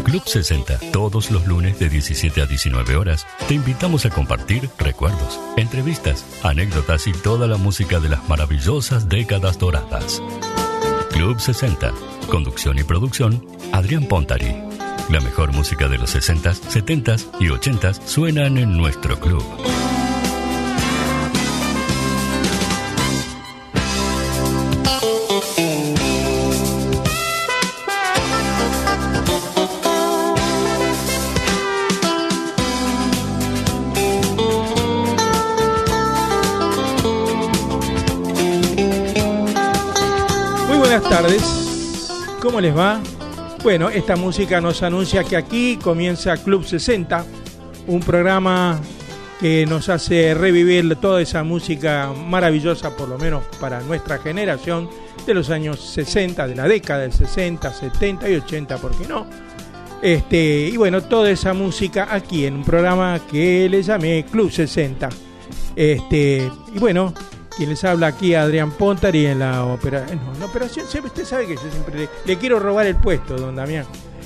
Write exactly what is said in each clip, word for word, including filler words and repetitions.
Club sesenta, todos los lunes de diecisiete a diecinueve horas, te invitamos a compartir recuerdos, entrevistas, anécdotas y toda la música de las maravillosas décadas doradas. Club sesenta, conducción y producción, Adrián Pontari. La mejor música de los sesentas, setentas y ochentas suenan en nuestro club. Buenas tardes, ¿cómo les va? Bueno, esta música nos anuncia que aquí comienza Club sesenta, un programa que nos hace revivir toda esa música maravillosa, por lo menos para nuestra generación, de los años sesenta, de la década del sesenta, setenta y ochenta, ¿por qué no? Este, y bueno, toda esa música aquí en un programa que le llamé Club sesenta. Este, y bueno, quien les habla aquí, Adrián Pontari, en la, opera, no, en la operación, usted sabe que yo siempre le, le quiero robar el puesto, don Damián.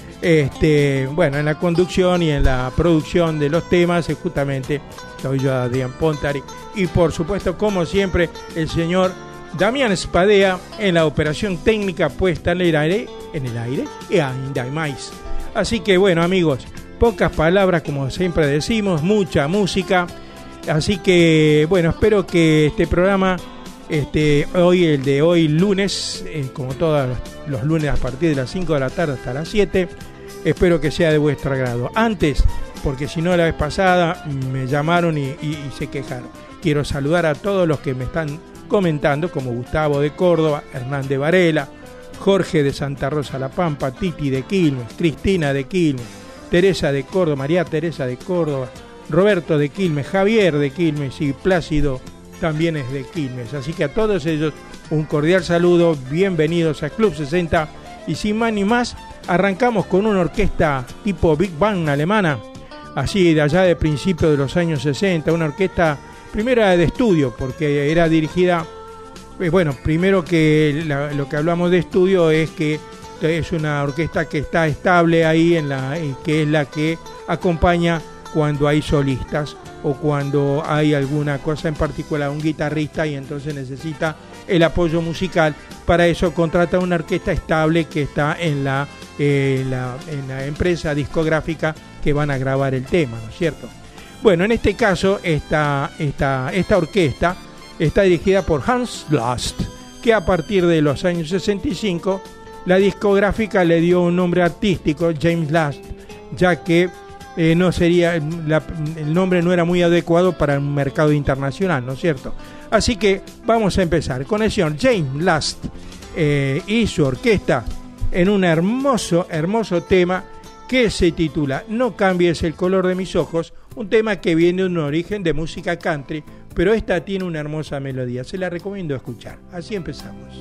Este, bueno, en la conducción y en la producción de los temas, es justamente soy yo, Adrián Pontari. Y por supuesto, como siempre, el señor Damián Spadea en la operación técnica puesta en el aire, en el aire, y ainda hay más. Así que bueno, amigos, pocas palabras, como siempre decimos, mucha música. Así que, bueno, espero que este programa, este, hoy, el de hoy, lunes, eh, como todos los lunes a partir de las cinco de la tarde hasta las siete, espero que sea de vuestro agrado. Antes, porque si no la vez pasada me llamaron y, y, y se quejaron. Quiero saludar a todos los que me están comentando, como Gustavo de Córdoba, Hernán de Varela, Jorge de Santa Rosa La Pampa, Titi de Quilmes, Cristina de Quilmes, Teresa de Córdoba, María Teresa de Córdoba, Roberto de Quilmes, Javier de Quilmes y Plácido también es de Quilmes. Así que a todos ellos un cordial saludo, bienvenidos a Club sesenta. Y sin más ni más, arrancamos con una orquesta tipo Big Band alemana, así de allá de principios de los años sesenta, una orquesta primero de estudio, porque era dirigida, eh, bueno, primero que la, lo que hablamos de estudio es que es una orquesta que está estable ahí, en la, que es la que acompaña cuando hay solistas o cuando hay alguna cosa en particular, un guitarrista, y entonces necesita el apoyo musical. Para eso contrata una orquesta estable que está en la, eh, la, en la empresa discográfica que van a grabar el tema, ¿no es cierto? Bueno, en este caso esta, esta, esta orquesta está dirigida por Hans Last, que a partir de los años sesenta y cinco la discográfica le dio un nombre artístico, James Last, ya que Eh, no sería la, el nombre no era muy adecuado para un mercado internacional, ¿no es cierto? Así que vamos a empezar con el señor James Last eh, y su orquesta en un hermoso, hermoso tema que se titula No cambies el color de mis ojos, un tema que viene de un origen de música country, pero esta tiene una hermosa melodía, se la recomiendo escuchar. Así empezamos.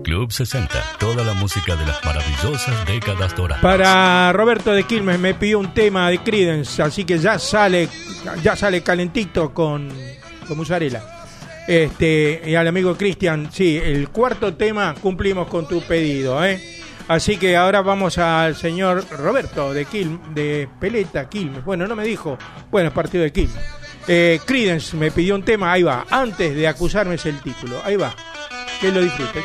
Club sesenta, toda la música de las maravillosas décadas doradas. Para Roberto de Quilmes me pidió un tema de Creedence, así que ya sale, ya sale calentito con, con mozzarella. Este, y al amigo Cristian, sí, el cuarto tema cumplimos con tu pedido, ¿eh? Así que ahora vamos al señor Roberto de Quilmes, de Peleta, Quilmes. Bueno, no me dijo, bueno, partido de Quilmes. Eh, Creedence me pidió un tema, ahí va, antes de acusarme es el título, ahí va, que lo disfrutes.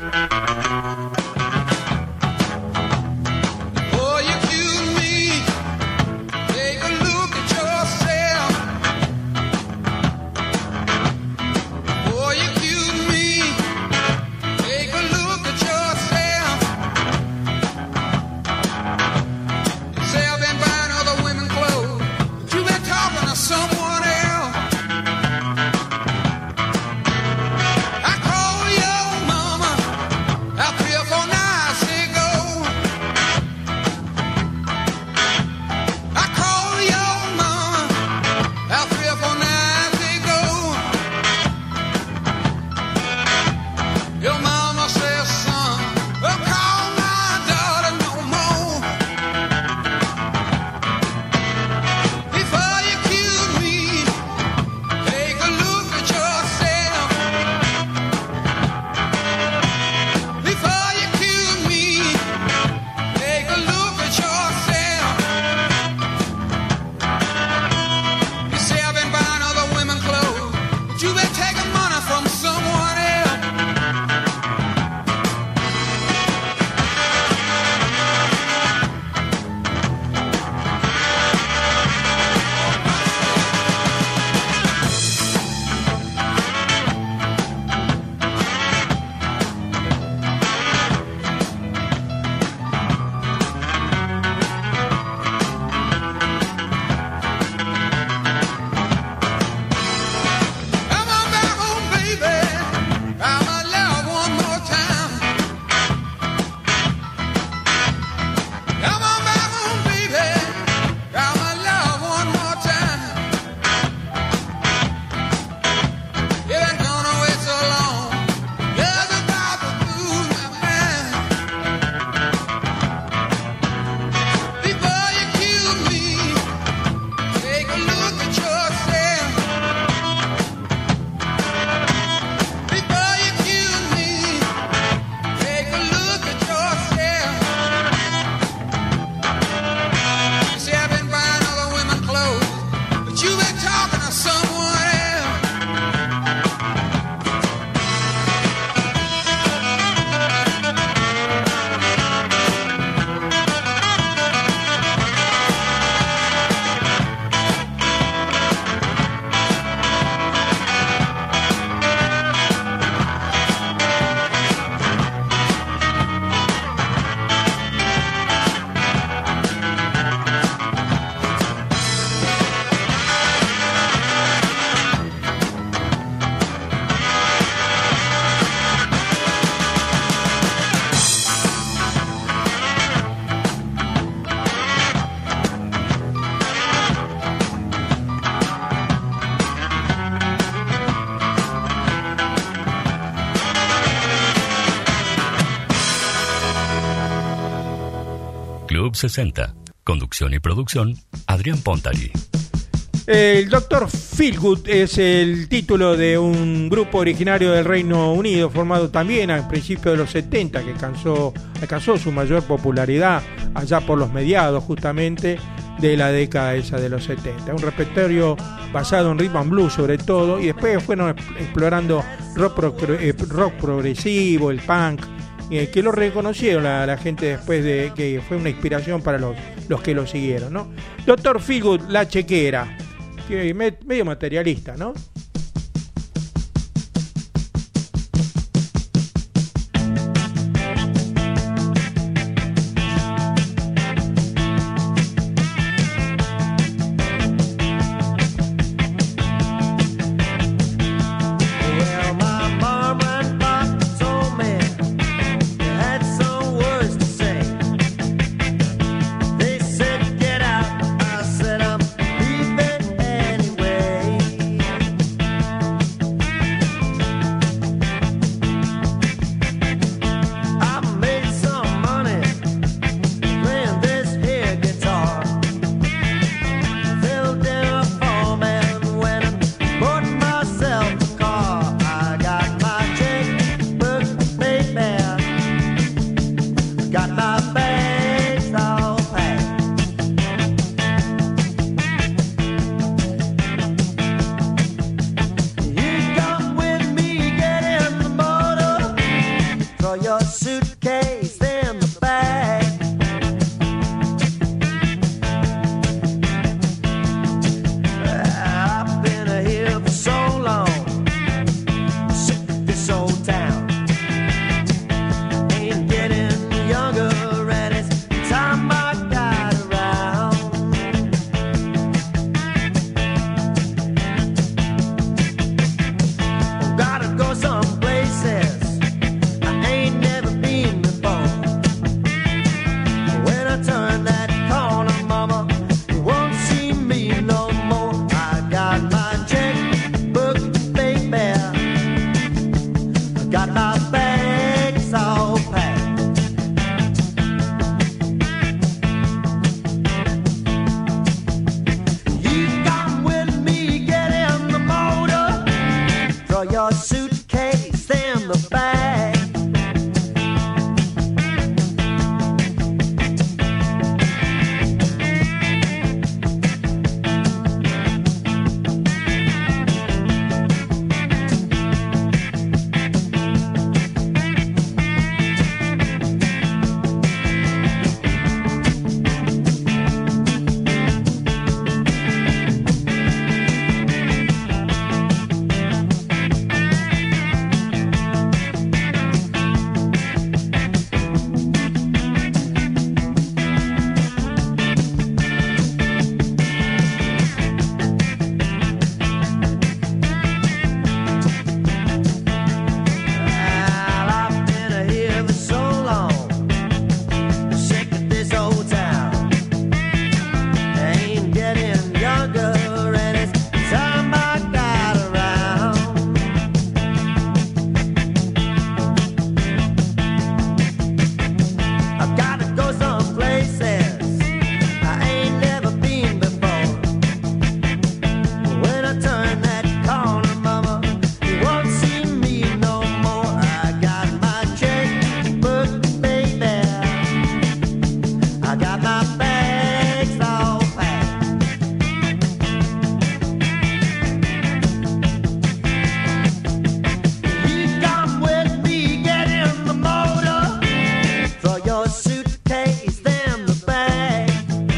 Club sesenta. Conducción y producción, Adrián Pontari. El doctor Feelgood es el título de un grupo originario del Reino Unido, formado también a principios de los setenta, que alcanzó, alcanzó su mayor popularidad allá por los mediados justamente de la década esa de los setenta. Un repertorio basado en rhythm and blues sobre todo, y después fueron explorando rock, pro, rock progresivo, el punk, eh, que lo reconocieron la, la gente después de que fue una inspiración para los, los que lo siguieron, ¿no? doctor Feelgood, La Chequera, que medio materialista, ¿no? Throw your suitcase in the bag. I've been here for so long, sick of this old town. Ain't getting younger, and it's time I got around. Gotta go some places I ain't never been before. When I turn that corner, mama, you won't see me no more. I got my checkbook, baby, I got my bags all packed. You come with me, get in the motor, throw your suitcase in the bag. Well, I've been here for so long, sick of this old town. Ain't getting younger, and it's time I got around. I've got to go some places I ain't never been before. When I turn that corner, mama, you won't see me no more. I got my checkbook, baby, I got my bags all packed. You come with me, get in the motor, throw your suitcase in the bag.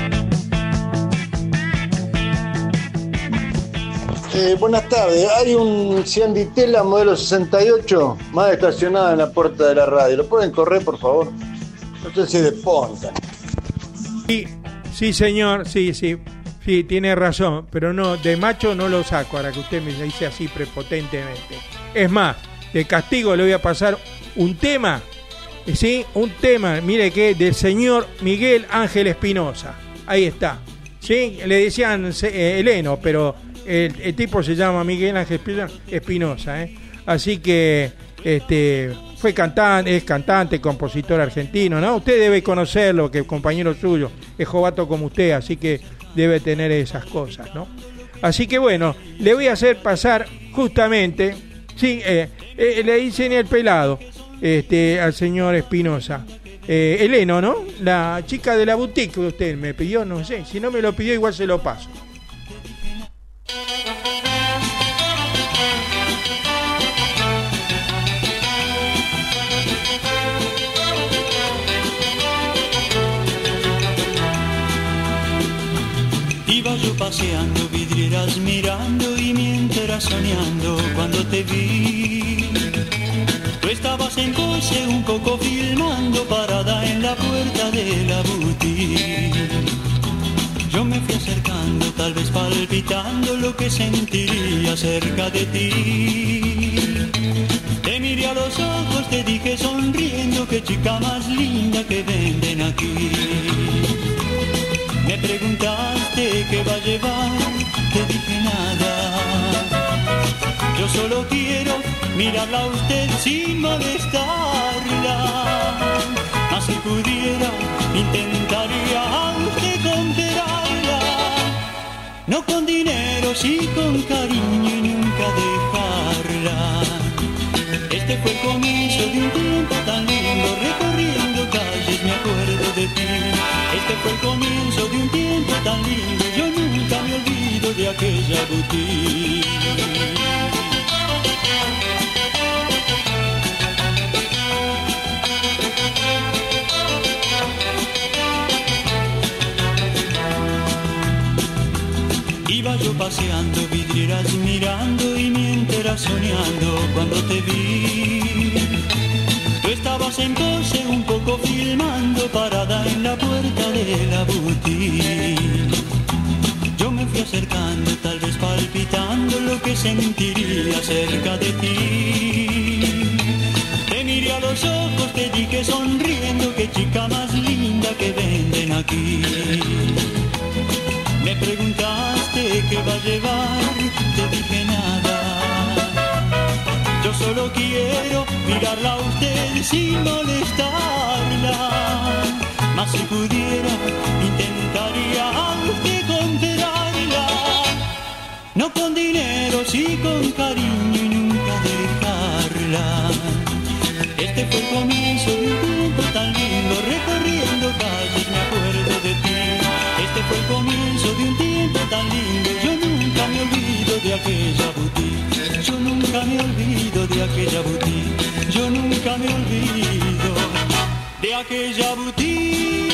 Eh, buenas tardes. Hay un Cianditela modelo sesenta y ocho más estacionado en la puerta de la radio. ¿Lo pueden correr, por favor? No sé si es de Ponta. Sí, sí, señor, sí, sí, sí, tiene razón, pero no, de macho no lo saco, ahora que usted me dice así prepotentemente. Es más, de castigo le voy a pasar un tema, ¿sí? Un tema, mire que, del señor Miguel Ángel Espinosa. Ahí está, ¿sí? Le decían eh, Eleno, pero el, el tipo se llama Miguel Ángel Espinosa, ¿eh? Así que este fue cantante, es cantante, compositor argentino, ¿no? Usted debe conocerlo, que es compañero suyo, es jovato como usted, así que debe tener esas cosas, ¿no? Así que bueno, le voy a hacer pasar justamente, sí, eh, eh, le dicen el pelado este, al señor Espinosa. Eh, Eleno, ¿no? La chica de la boutique que usted me pidió, no sé, si no me lo pidió igual se lo paso. Iba yo paseando, vidrieras mirando y mientras soñando cuando te vi. Tú estabas en coche un poco filmando, parada en la puerta de la boutique. Yo me fui acercando, tal vez palpitando lo que sentiría cerca de ti. Te miré a los ojos, te dije sonriendo, qué chica más linda que venden aquí. Me preguntaste qué va a llevar, te dije nada. Yo solo quiero mirarla a usted sin molestarla. Mas si pudiera, intentaría a usted comprarla. No con dinero, sí con cariño y nunca dejarla. Este fue el comienzo de un tiempo tan lindo, recorriendo calles me acuerdo de ti. Este fue el comienzo de un tiempo tan lindo, yo nunca me olvido de aquella boutique. paseando, vidrieras mirando y mientras soñando cuando te vi. Tú estabas en pose un poco filmando, parada en la puerta de la boutique. Yo me fui acercando, tal vez palpitando lo que sentiría cerca de ti. Te miré a los ojos, te dije sonriendo, qué chica más linda que venden aquí. Me preguntaste qué va a llevar, te dije nada. Yo solo quiero mirarla a usted sin molestarla. Mas si pudiera, intentaría a usted comprarla. No con dinero, sí con cariño y nunca dejarla. Este fue el comienzo de un tiempo tan lindo, recorriendo calles me acuerdo de ti. Este fue el comienzo de un tiempo tan lindo, yo nunca me olvido de aquella boutique. Yo nunca me olvido de aquella boutique. Yo nunca me olvido de aquella boutique.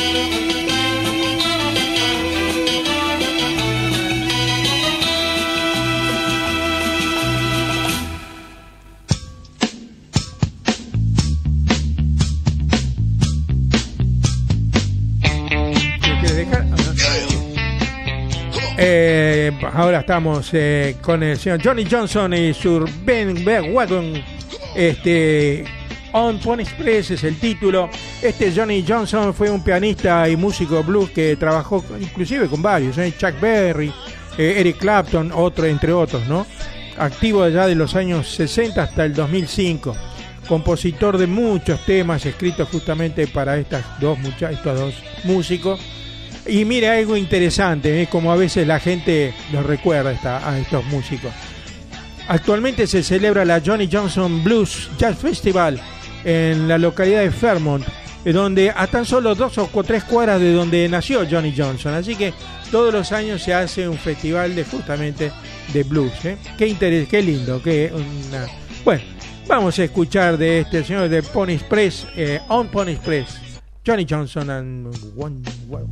Eh, ahora estamos eh, con el señor Johnny Johnson y su Ben Wagon. Este, On Pony Express es el título. Este Johnny Johnson fue un pianista y músico blues que trabajó inclusive con varios, ¿eh? Chuck Berry, eh, Eric Clapton, otro entre otros, ¿no? Activo allá de los años sesenta hasta el dos mil cinco. Compositor de muchos temas escritos justamente para estas dos mucha- estos dos músicos. Y mire, algo interesante, ¿eh? Como a veces la gente los recuerda esta, a estos músicos. Actualmente se celebra la Johnny Johnson Blues Jazz Festival en la localidad de Fairmont, donde a tan solo dos o tres cuadras de donde nació Johnny Johnson. Así que todos los años se hace un festival de justamente de blues, ¿eh? Qué interés, qué lindo, qué una... Bueno, vamos a escuchar de este señor de Pony Express, eh, On Pony Express, Johnny Johnson and One Wagon.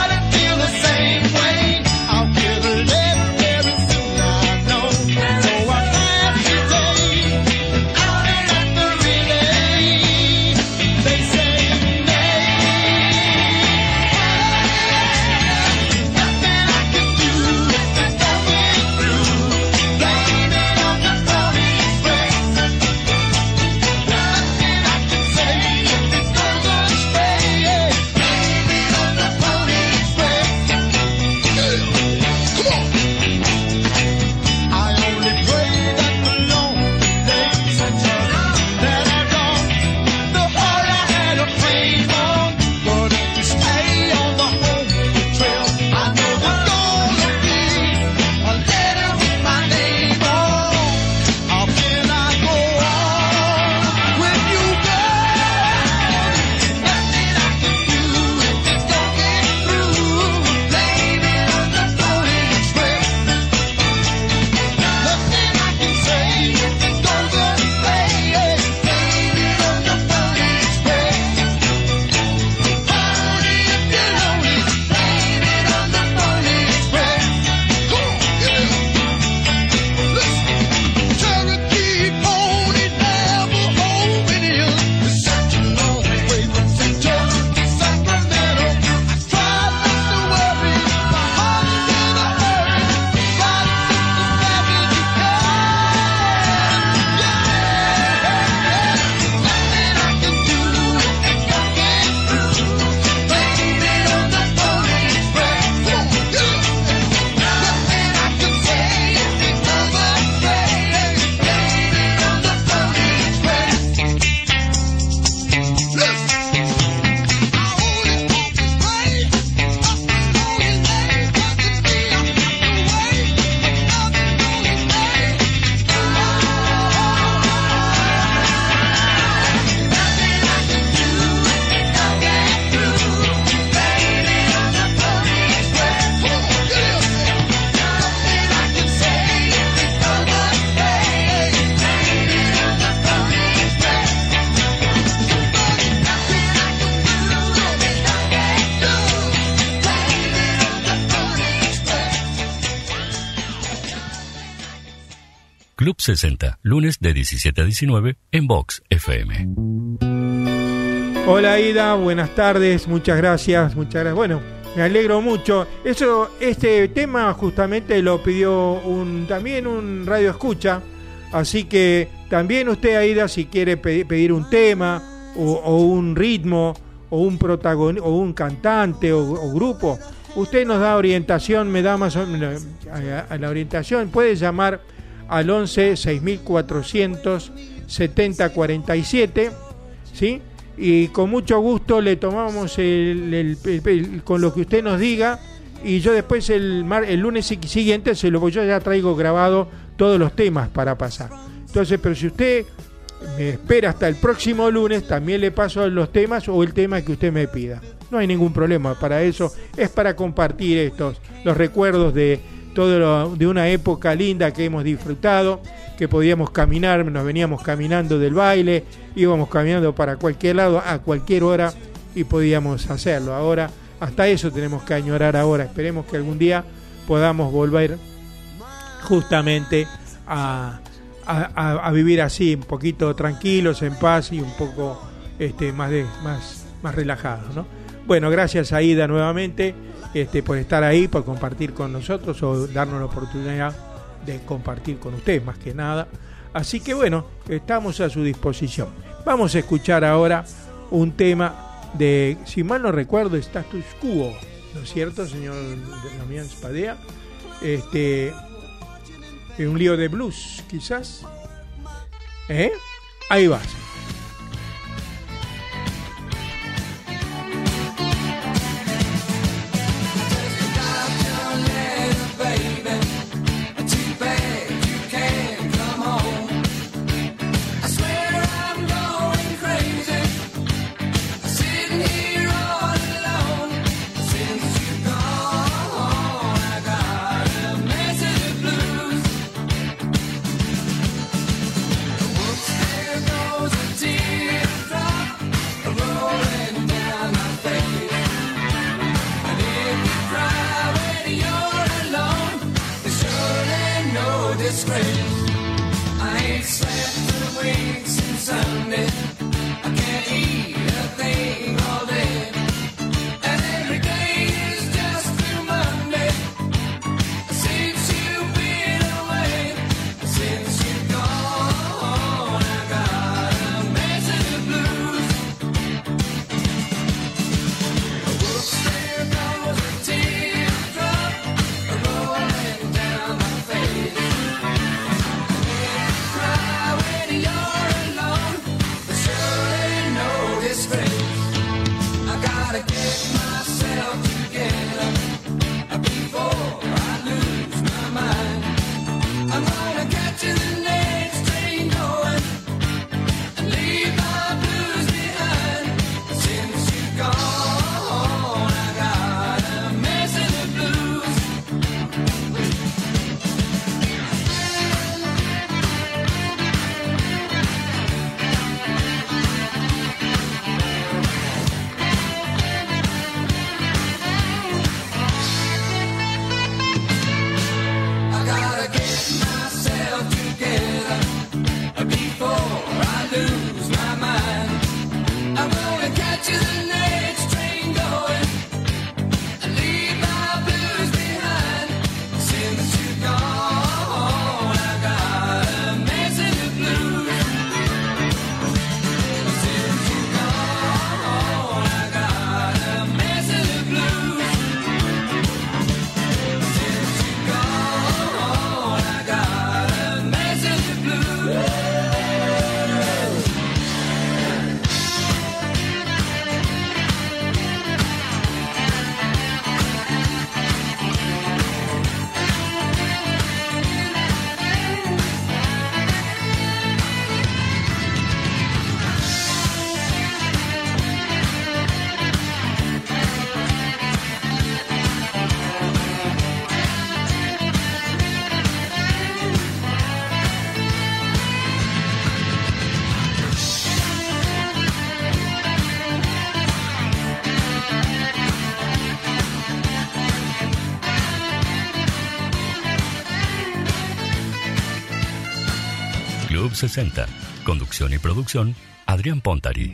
So Club sesenta, lunes de diecisiete a diecinueve en Vox F M. Hola Aida, buenas tardes, muchas gracias, muchas gracias. Bueno, me alegro mucho. Eso, este tema justamente lo pidió un, también un radio escucha, así que también usted Aida, si quiere pedir, pedir un tema o, o un ritmo o un protagonista o un cantante o, o grupo, usted nos da orientación, me da más o menos a, a la orientación, puede llamar al once seis mil cuatrocientos setenta cuarenta y siete, ¿sí? Y con mucho gusto le tomamos el, el, el, el, con lo que usted nos diga, y yo después el, mar, el lunes siguiente se lo yo ya traigo grabado todos los temas para pasar. Entonces, pero si usted me espera hasta el próximo lunes, también le paso los temas o el tema que usted me pida. No hay ningún problema para eso, es para compartir estos los recuerdos de todo lo, de una época linda que hemos disfrutado, que podíamos caminar, nos veníamos caminando del baile, íbamos caminando para cualquier lado a cualquier hora y podíamos hacerlo. Ahora, hasta eso tenemos que añorar ahora. Esperemos que algún día podamos volver justamente a, a, a vivir así, un poquito tranquilos, en paz y un poco este, más, de, más, más relajados, ¿no? Bueno, gracias Aida nuevamente este, por estar ahí, por compartir con nosotros o darnos la oportunidad de compartir con usted más que nada. Así que bueno, estamos a su disposición. Vamos a escuchar ahora un tema de, si mal no recuerdo, Status Quo, ¿no es cierto, señor Damián Spadea? Este, un lío de blues, quizás. ¿Eh? Ahí va. Goes Club sesenta. Conducción y producción, Adrián Pontari.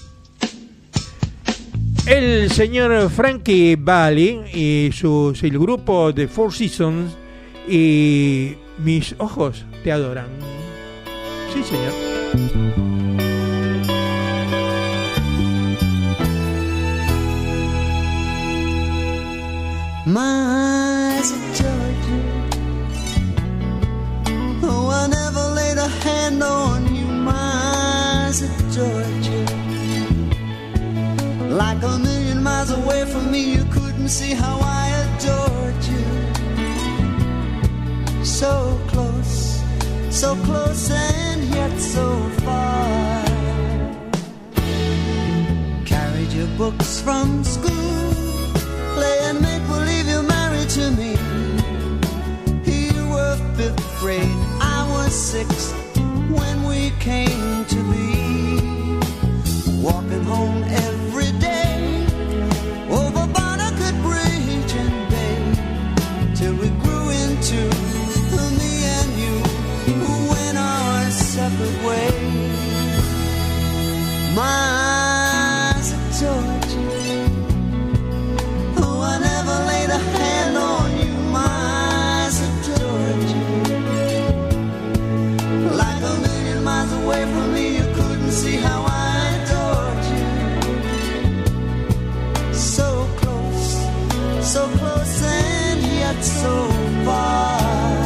El señor Frankie Valli y su, el grupo de Four Seasons y Mis ojos te adoran. Sí, señor. My eyes are Georgia. Oh, I never laid a hand on you. My eyes are Georgia. Like a million miles away from me, you couldn't see how I adored you. So close, so close and yet so far. Carried your books from school, play and make believe you're married to me. You were fifth grade, I was six when we came to be. Walking home every day over Barnegat Bridge and Bay, till we grew into me and you, who went our separate ways. My eyes are Georgia. Oh, I never laid a hand on you. My eyes are Georgia. Like a million miles away from me, you couldn't see how I adored you. So close, so close and yet so far.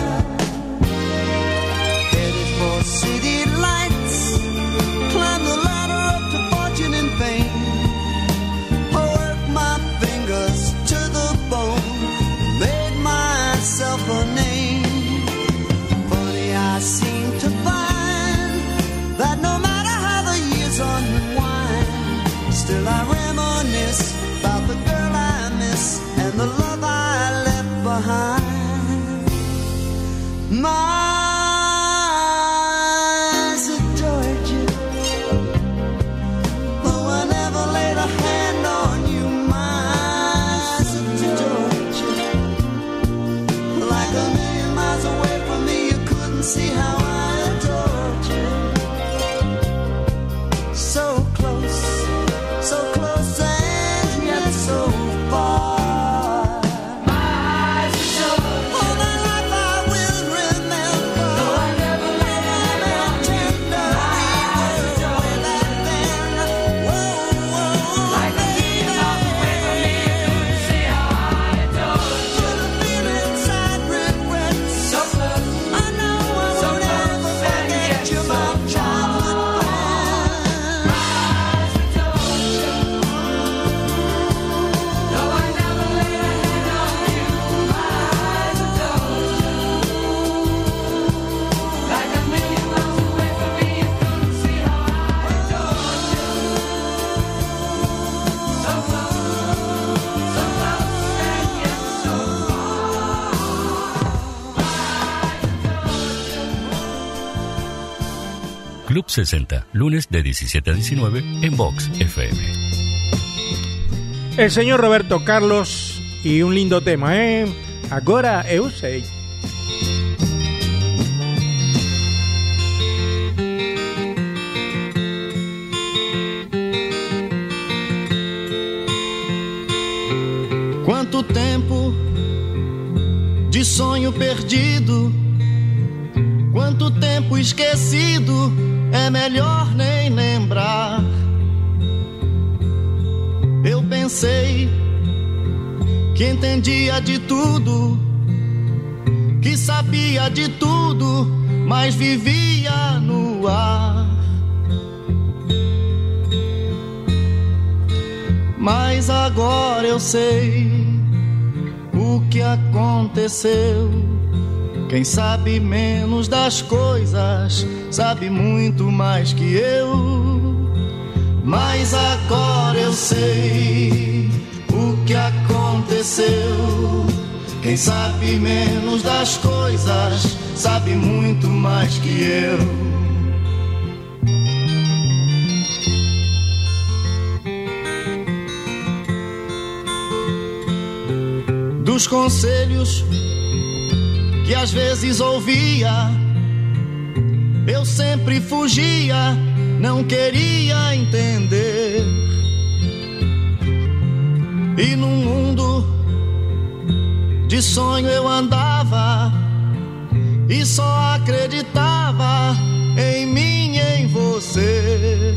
Headed for city lights, climb the ladder up to fortune and fame. Work my fingers to the bone, made myself a name. Funny, I seem to find that no matter how the years unwind, still I reminisce about the girl I miss and the love I left behind. My eyes adored you. Oh, I never laid a hand on you. My eyes adored you. Like a million miles away from me, you couldn't see how I adored you. So close, so close and yet so far. All my life I will remember. Though I never laid a hand on you. We were way back then. Whoa, whoa, like a million miles away from me, you couldn't see how I adored you. But I feel inside regrets. So close, I know I won't ever forget you, my childhood friend. My eyes adored you. Though I never laid a hand on you, my eyes adored you. Like a million miles away from me, you couldn't see how I adored you. So close, so close and yet so Club sesenta, lunes de diecisiete a diecinueve en Vox F M. El señor Roberto Carlos y un lindo tema, ¿eh? Agora eu sei. Quanto tempo de sonho perdido, quanto tempo esquecido, é melhor nem lembrar. Eu pensei que entendia de tudo, que sabia de tudo, mas vivia no ar. Mas agora eu sei o que aconteceu. Quem sabe menos das coisas sabe muito mais que eu. Mas agora eu sei o que aconteceu. Quem sabe menos das coisas sabe muito mais que eu. Dos conselhos que às vezes ouvia, eu sempre fugia, não queria entender. E num mundo de sonho eu andava e só acreditava em mim e em você.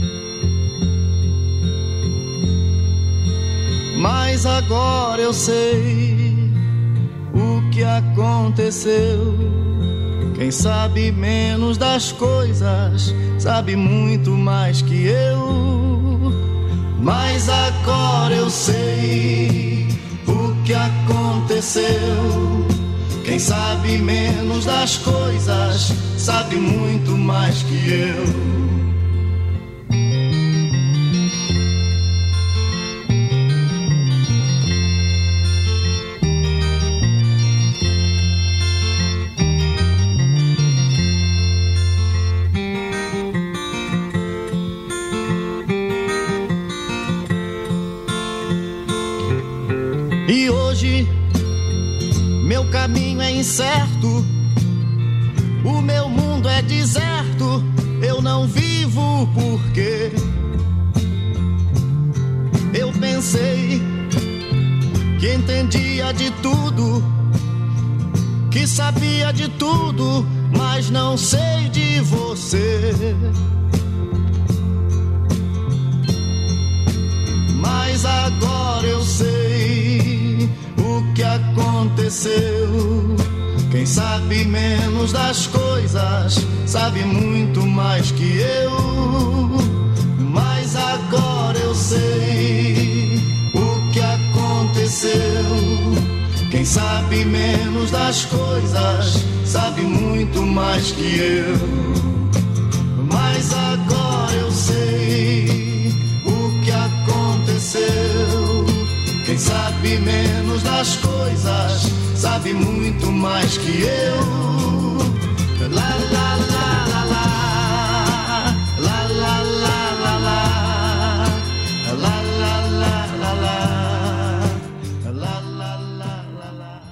Mas agora eu sei o que aconteceu. Quem sabe menos das coisas sabe muito mais que eu. Mas agora eu sei o que aconteceu. Quem sabe menos das coisas sabe muito mais que eu. E hoje meu caminho é incerto, o meu mundo é deserto, eu não vivo porque eu pensei que entendia de tudo, que sabia de tudo, mas não sei de você. Mas agora eu sei o que aconteceu. Quem sabe menos das coisas sabe muito mais que eu. Mas agora eu sei o que aconteceu. Quem sabe menos das coisas sabe muito mais que eu. Mas agora eu sei o que aconteceu. Quem sabe menos das coisas sabe muito mais que eu. La la la la la, la la la la la, la la la la la, la la la la.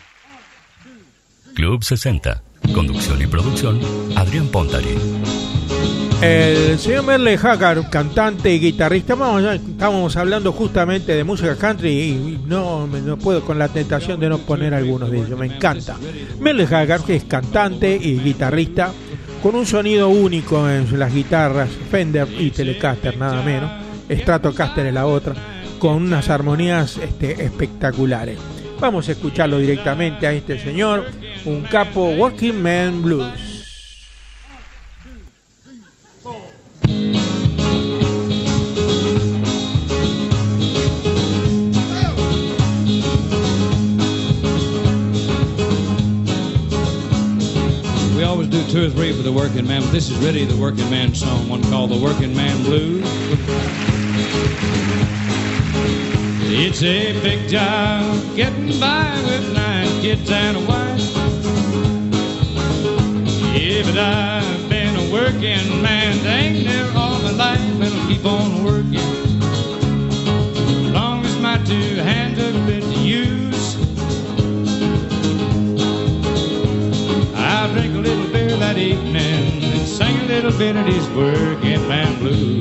Club sesenta. Conducción y producción, Adrián Pontari. El señor Merle Haggard, cantante y guitarrista. Vamos, estábamos hablando justamente de música country y no, no puedo con la tentación de no poner algunos de ellos. Me encanta. Merle Haggard, que es cantante y guitarrista, con un sonido único en las guitarras Fender y Telecaster, nada menos. Stratocaster es la otra, con unas armonías este, espectaculares. Vamos a escucharlo directamente a este señor, un capo, Working Man Blues. Two or three for the working man, but this is really the working man song, one called the Working Man Blues. It's a big job getting by with nine kids and a wife. Yeah, but I've been a working man dang near all my life, and I'll keep on working as long as my two hands are fit to use. I'll drink a little beer that evening and sing a little bit of these working man blues.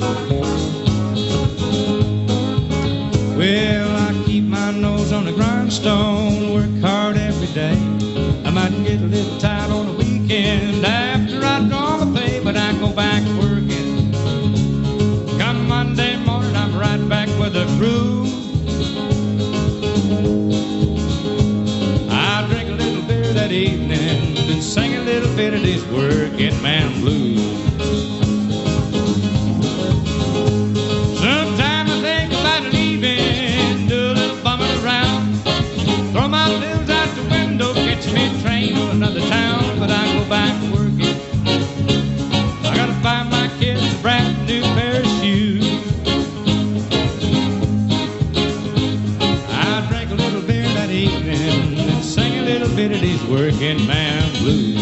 Well, I keep my nose on the grindstone, work hard every day. I might get a little tired on the weekend after I draw the pay, but I go back working. Come Monday morning, I'm right back with the crew. I'll drink a little beer that evening and sing a little bit of this working man blues. Sometimes I think about leaving, do a little bumming around, throw my bills out the window, catch me a train to another town, but I go back working. I gotta buy my kids a brand new pair of shoes. I drank a little beer that evening and sing a little bit of these working man blues.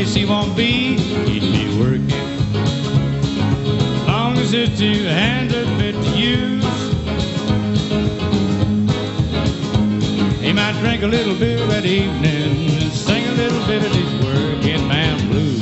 place he won't be, he'd be working. As long as his two hands are fit to use, he might drink a little beer that evening and sing a little bit of his working man blues.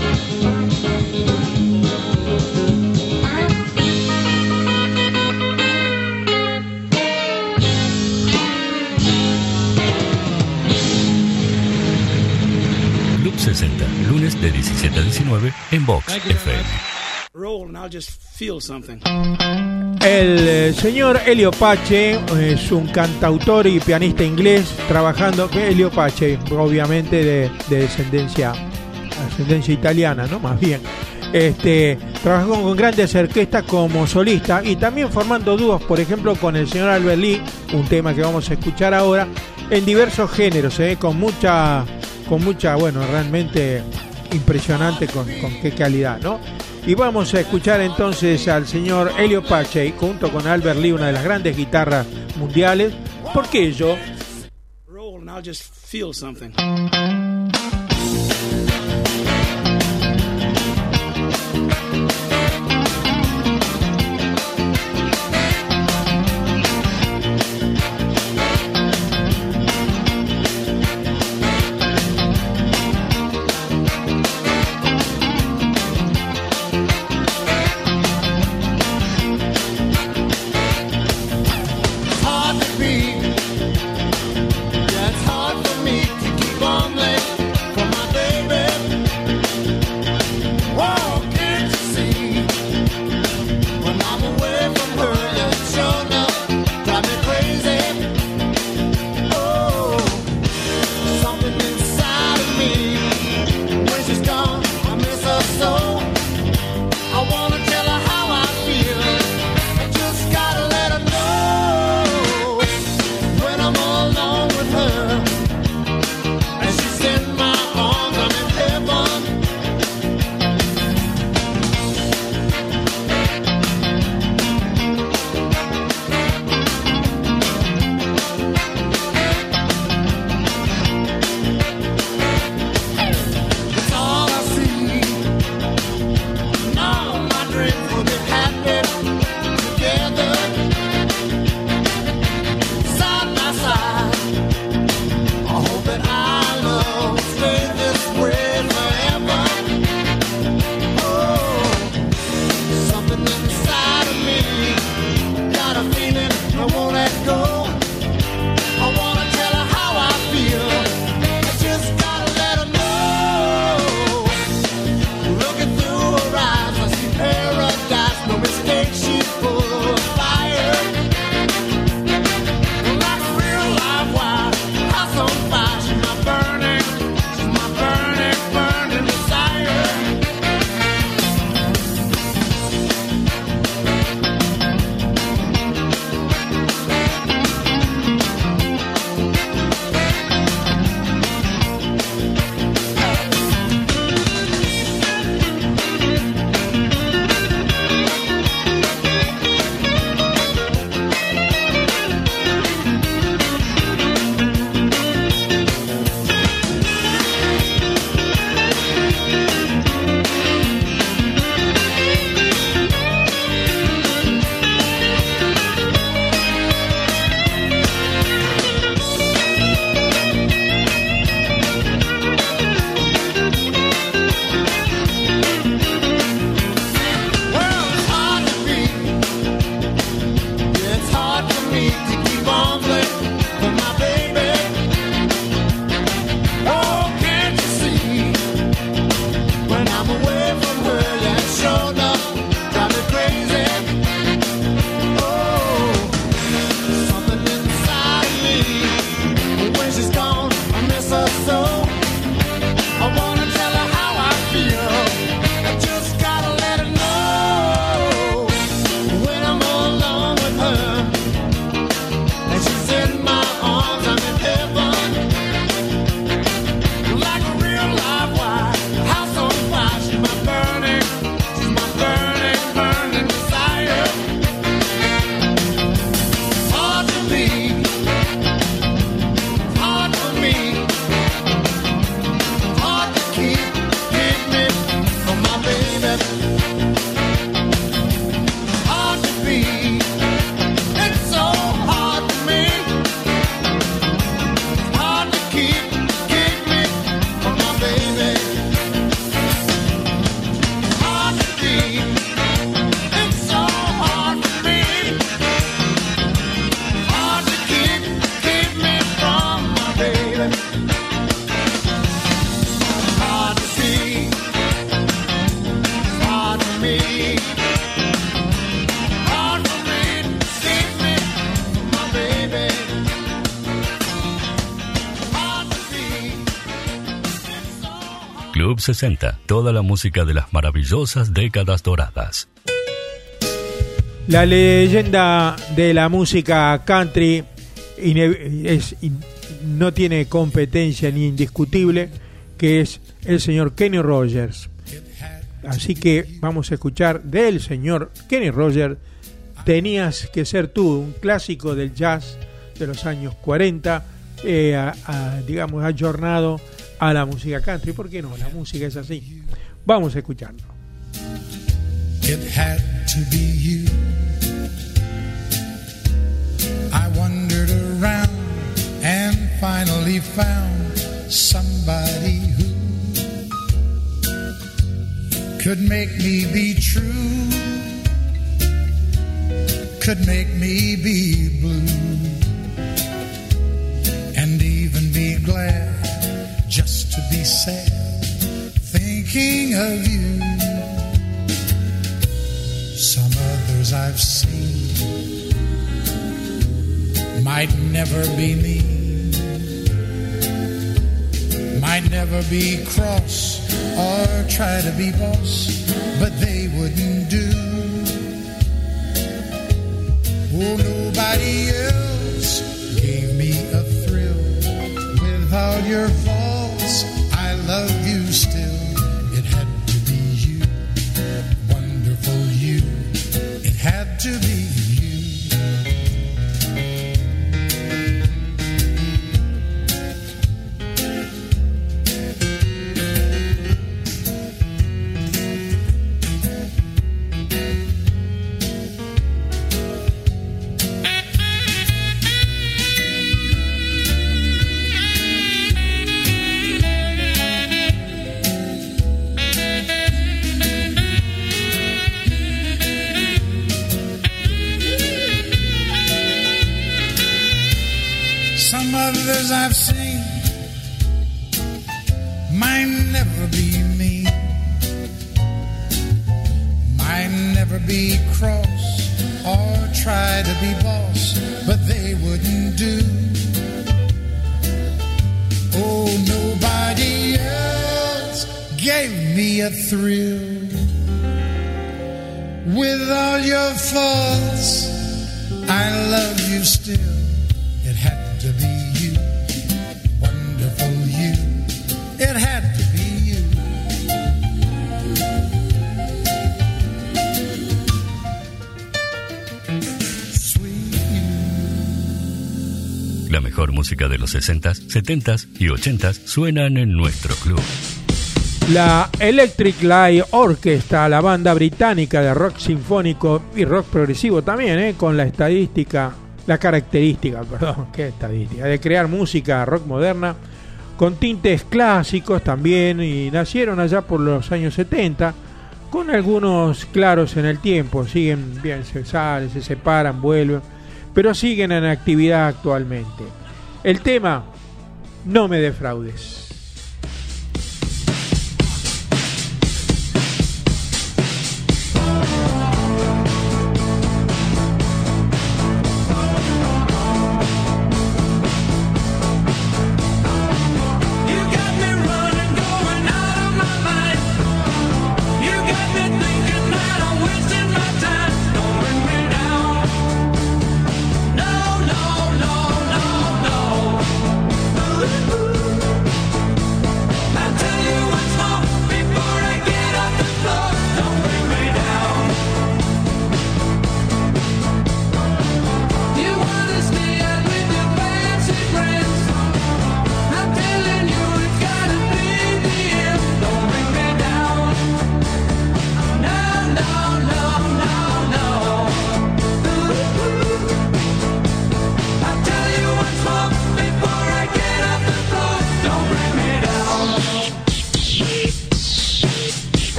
sesenta, lunes de diecisiete a diecinueve en Vox F M. Roll and I'll just feel something. El eh, señor Elio Pace es un cantautor y pianista inglés trabajando, Elio Pace obviamente de, de descendencia ascendencia italiana, ¿no? Más bien. Este, trabajó con grandes orquestas como solista y también formando dúos, por ejemplo, con el señor Albert Lee, un tema que vamos a escuchar ahora, en diversos géneros, ¿eh? con mucha con mucha, bueno, realmente impresionante con, con qué calidad, ¿no? Y vamos a escuchar entonces al señor Elio Pace junto con Albert Lee, una de las grandes guitarras mundiales. ¿Por qué yo? Roll and I'll just feel something. Hard to be, yeah, it's hard for me to keep on living. Club sesenta, toda la música de las maravillosas décadas doradas. La leyenda de la música country es, no tiene competencia ni indiscutible, que es el señor Kenny Rogers. Así que vamos a escuchar del señor Kenny Rogers, Tenías que ser tú, un clásico del jazz de los años cuarenta, eh, a, a, digamos, ayornado a la música country. ¿Por qué no? La música es así. Vamos a escucharlo. It had to be you. I wandered around and finally found somebody who could make me be true, could make me be blue, and even be glad just to be sad, thinking of you. Some others I've seen might never be mean, might never be cross or try to be boss, but they wouldn't do. Oh, nobody else gave me a thrill. With all your faults, I love you still. It had to be you, wonderful you. It had to be you. Others I've seen might never be mean, might never be cross or try to be boss, but they wouldn't do. Oh, nobody else gave me a thrill. With all your faults, I love you still. It had to be you, wonderful you. It had to be you. Sweet you. La mejor música de los sesentas, setentas y ochentas suenan en nuestro club. La Electric Light Orchestra, la banda británica de rock sinfónico y rock progresivo también, ¿eh? Con la estadística, la característica, perdón, ¿qué estadística? De crear música rock moderna con tintes clásicos también, y nacieron allá por los años setenta, con algunos claros en el tiempo, siguen bien, se salen, se separan, vuelven, pero siguen en actividad actualmente. El tema, No me defraudes. No, no, no, no, no.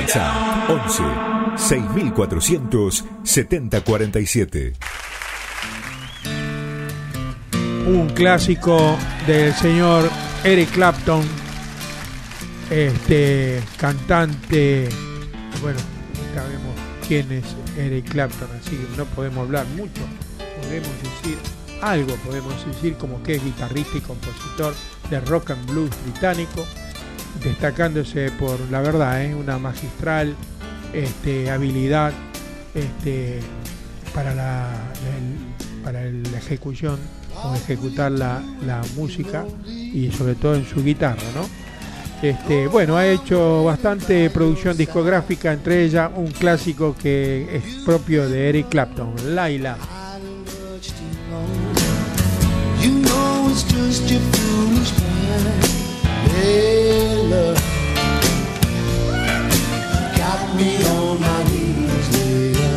WhatsApp once seis mil cuatrocientos setenta cuarenta y siete. Un clásico del señor Eric Clapton, este cantante, bueno, sabemos quién es Eric Clapton, así que no podemos hablar mucho, podemos decir algo, podemos decir como que es guitarrista y compositor de rock and blues británico, destacándose por, la verdad, ¿eh? una magistral este, habilidad este, para la, la, para la ejecución o ejecutar la, la música y sobre todo en su guitarra, ¿no? Este, bueno, ha hecho bastante producción discográfica, entre ellas un clásico que es propio de Eric Clapton, Laila. You know it's just your foolish mind, Layla. Got me on my knees, Layla.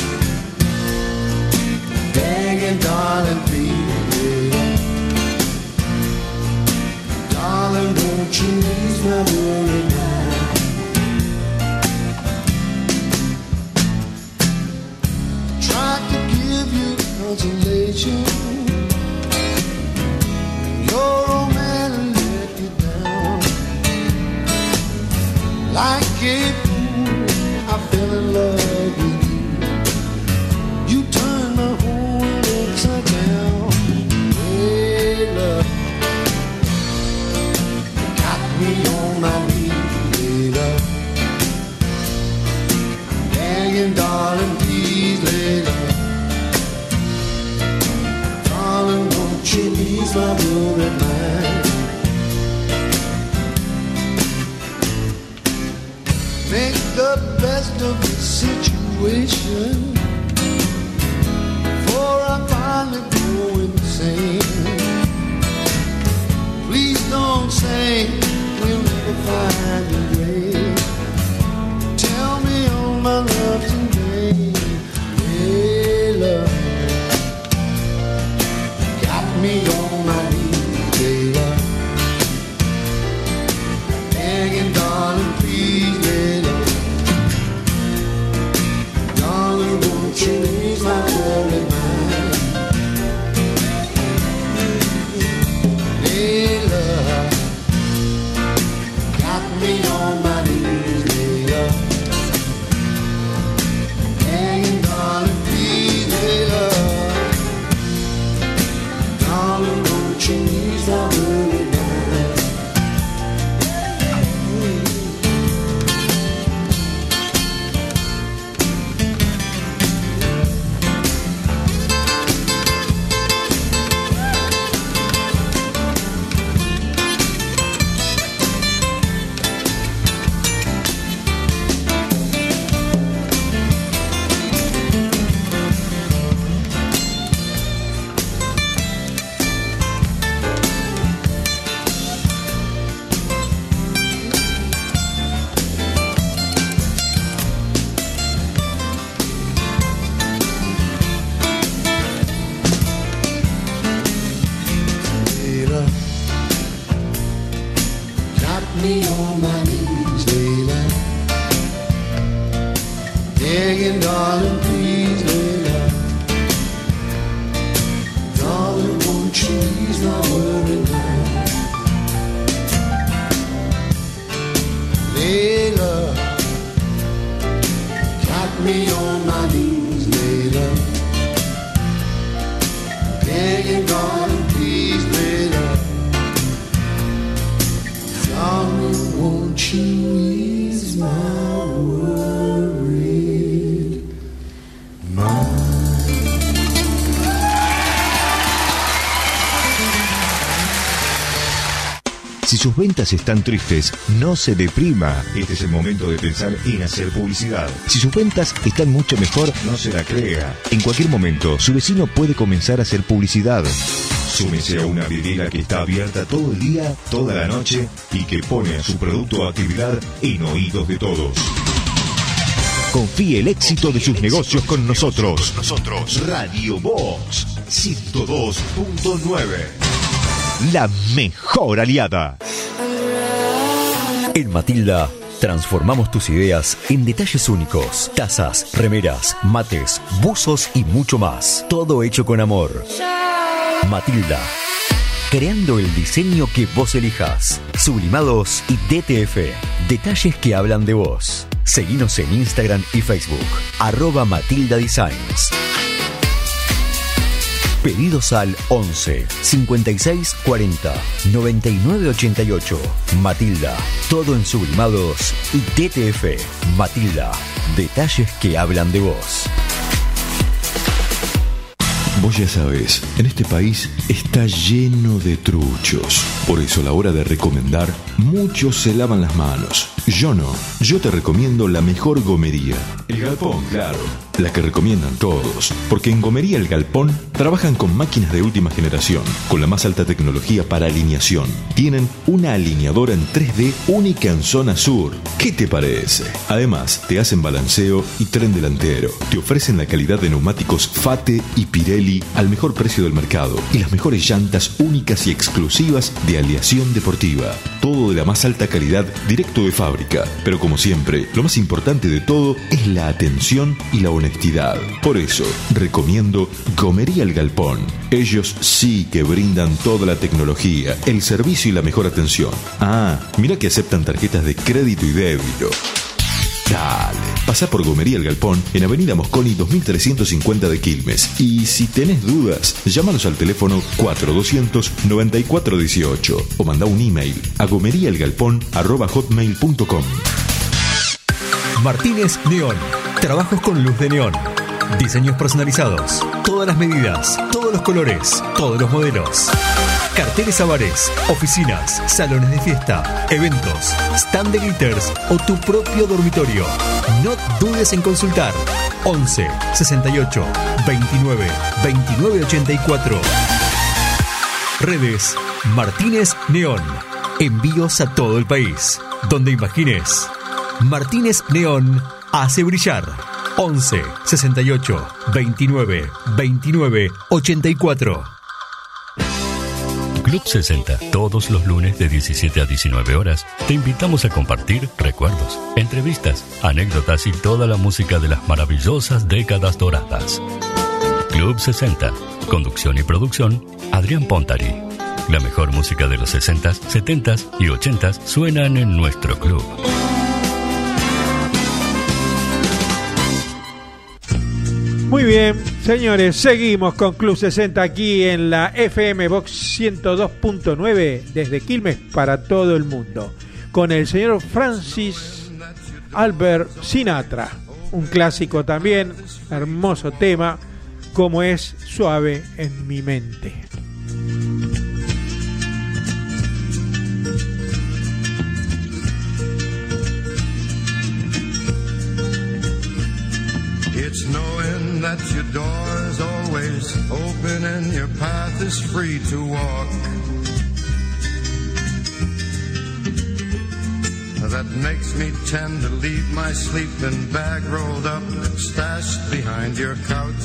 Begging, darling, please, Layla. Darling, won't you ease my worry now? Tried to give you consolation. Your old man let you down. Like a fool, I fell in love with you. You turned my whole world upside down. Hey, love, got me on my knees, hey, love. Begging, darling, please, lay love. Darling, won't you ease my worried mind? Make the best of the situation, before I finally go insane. Please don't say we'll never find a way. Tell me all my love today, hey love. Me on my knees, Layla. Begging, darling, please, Layla. Darling, won't you ease my worried mind? Layla, got me on my knees, Layla. Begging, darling, please, Layla. Darling, won't you ease my worried mind? Me on my knees, Layla. Begging, darling, please, Layla. Darling, won't you ease my worried mind? Layla, got me on my knees, Layla. Begging, darling, please, Layla. Darling, won't you ease my worried mind? Si sus ventas están tristes, no se deprima. Este es el momento de pensar en hacer publicidad. Si sus ventas están mucho mejor, no se la crea. En cualquier momento, su vecino puede comenzar a hacer publicidad. Súmese a una vidriera que está abierta todo el día, toda la noche y que pone a su producto o actividad en oídos de todos. Confíe el éxito de sus negocios con nosotros. Nosotros. Radio Box ciento dos punto nueve. La mejor aliada. En Matilda Transformamos tus ideas en detalles únicos. Tazas, remeras, mates, buzos y mucho más. Todo hecho con amor. Matilda. Creando el diseño que vos elijas. Sublimados y D T F. Detalles que hablan de vos. Seguinos en Instagram y Facebook. Arroba Matilda Designs. Pedidos al once cincuenta y seis cuarenta noventa y nueve ochenta y ocho. Matilda. Todo en sublimados y D T F. Matilda. Detalles que hablan de vos. Vos ya sabés, en este país está lleno de truchos. Por eso a la hora de recomendar, muchos se lavan las manos. Yo no. Yo te recomiendo la mejor gomería. El Galpón, claro. La que recomiendan todos. Porque en Gomería El Galpón trabajan con máquinas de última generación, con la más alta tecnología para alineación. Tienen una alineadora en tres D única en zona sur. ¿Qué te parece? Además, te hacen balanceo y tren delantero. Te ofrecen la calidad de neumáticos Fate y Pirelli al mejor precio del mercado y las mejores llantas únicas y exclusivas de aleación deportiva. Todo de la más alta calidad directo de fábrica. Pero como siempre, lo más importante de todo es la atención y la honestidad. Por eso, recomiendo Gomería El Galpón. Ellos sí que brindan toda la tecnología, el servicio y la mejor atención. Ah, mira que aceptan tarjetas de crédito y débito. Dale, pasá por Gomería El Galpón en Avenida Mosconi dos mil trescientos cincuenta de Quilmes. Y si tenés dudas, llámanos al teléfono cuatro doscientos noventa y cuatro dieciocho o mandá un email a gomeriaelgalpón arroba hotmail punto com. Martínez Neón. Trabajos con luz de neón. Diseños personalizados. Todas las medidas, todos los colores, todos los modelos. Carteles a bares, oficinas, salones de fiesta, eventos, stand de glitters o tu propio dormitorio. No dudes en consultar. once sesenta y ocho veintinueve veintinueve ochenta y cuatro. Redes Martínez Neón. Envíos a todo el país. Donde imagines. Martínez Neón hace brillar. once sesenta y ocho veintinueve veintinueve ochenta y cuatro. Club sesenta, todos los lunes de diecisiete a diecinueve horas, te invitamos a compartir recuerdos, entrevistas, anécdotas y toda la música de las maravillosas décadas doradas. Club sesenta, conducción y producción, Adrián Pontari. La mejor música de los sesentas, setentas y ochentas suenan en nuestro club. Muy bien, señores, seguimos con Club sesenta aquí en la F M Box ciento dos punto nueve desde Quilmes para todo el mundo, con el señor Francis Albert Sinatra, un clásico también, hermoso tema, como es Suave en mi mente. It's knowing that your door is always open and your path is free to walk. That makes me tend to leave my sleeping bag rolled up and stashed behind your couch.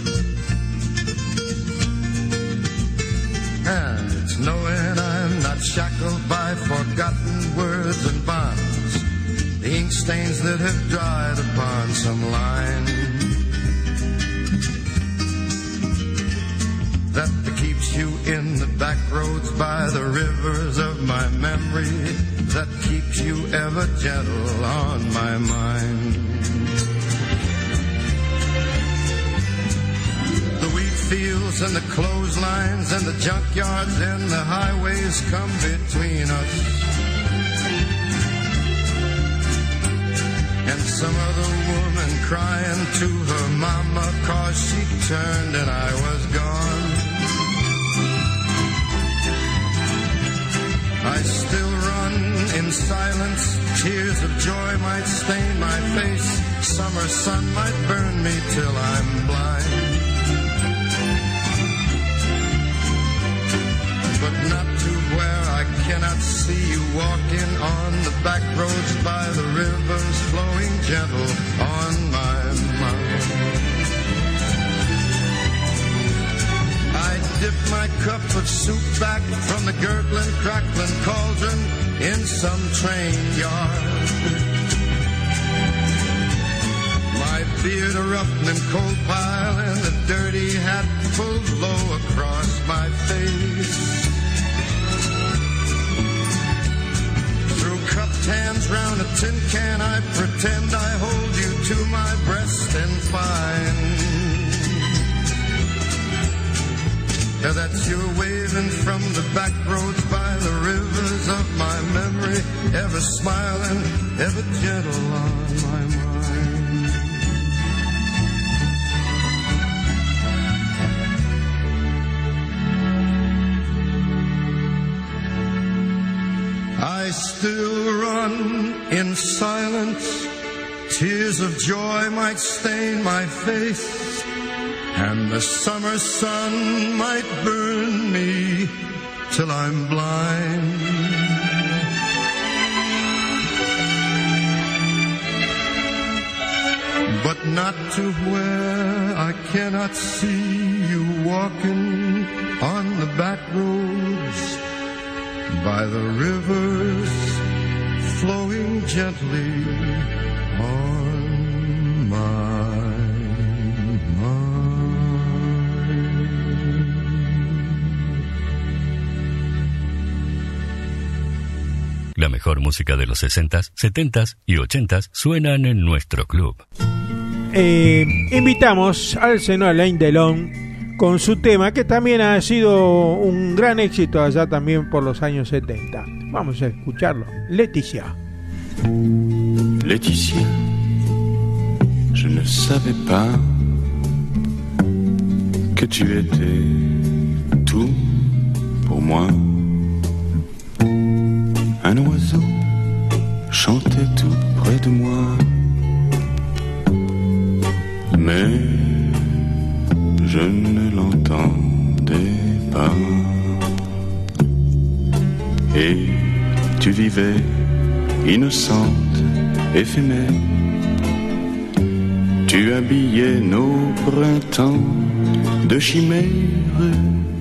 And it's knowing I'm not shackled by forgotten words and bonds, the ink stains that have dried upon some line. That keeps you in the back roads by the rivers of my memory, that keeps you ever gentle on my mind. The wheat fields and the clotheslines and the junkyards and the highways come between us. And some other woman crying to her mama 'cause she turned and I was gone. I still run in silence, tears of joy might stain my face, summer sun might burn me till I'm blind. But not to where I cannot see you walking on the back roads by the rivers flowing gentle on my mind. I dip my my cup of soup back from the gurgling, crackling cauldron in some train yard. My beard a roughening coal pile and the dirty hat pulled low across my face. Through cupped hands round a tin can, I pretend I hold you to my breast and fine. Now that's you waving from the back roads by the rivers of my memory, ever smiling, ever gentle on my mind. I still run in silence, tears of joy might stain my face, and the summer sun might burn me till I'm blind. But not to where I cannot see you walking on the back roads, by the rivers flowing gently on my La mejor música de los sesentas, setentas y ochentas suenan en nuestro club. Eh, invitamos al señor Alain Delon con su tema que también ha sido un gran éxito allá también por los años setenta. Vamos a escucharlo. Laetitia. Laetitia, je ne savais pas que tu étais tout pour moi. Un oiseau chantait tout près de moi, mais je ne l'entendais pas. Et tu vivais innocente, éphémère. Tu habillais nos printemps de chimères.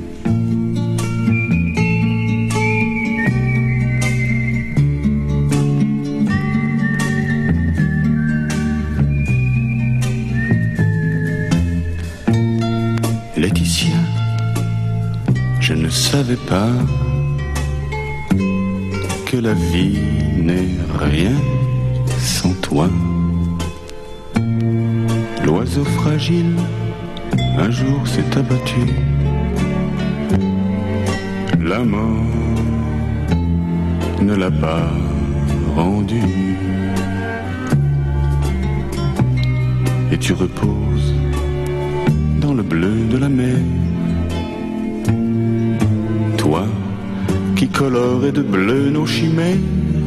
Laetitia, je ne savais pas que la vie n'est rien sans toi. L'oiseau fragile un jour s'est abattu. La mort ne l'a pas rendu. Et tu reposes dans le bleu de la mer. Toi qui colorais de bleu nos chimères.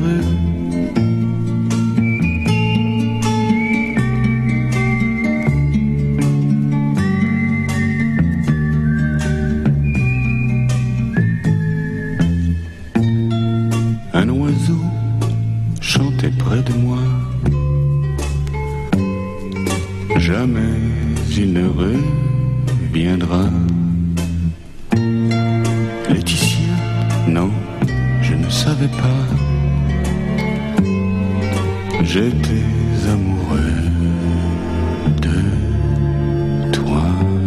Un oiseau chantait près de moi. Jamais il ne reviendra. Laetitia, non, je ne savais pas. J'étais amoureux de toi.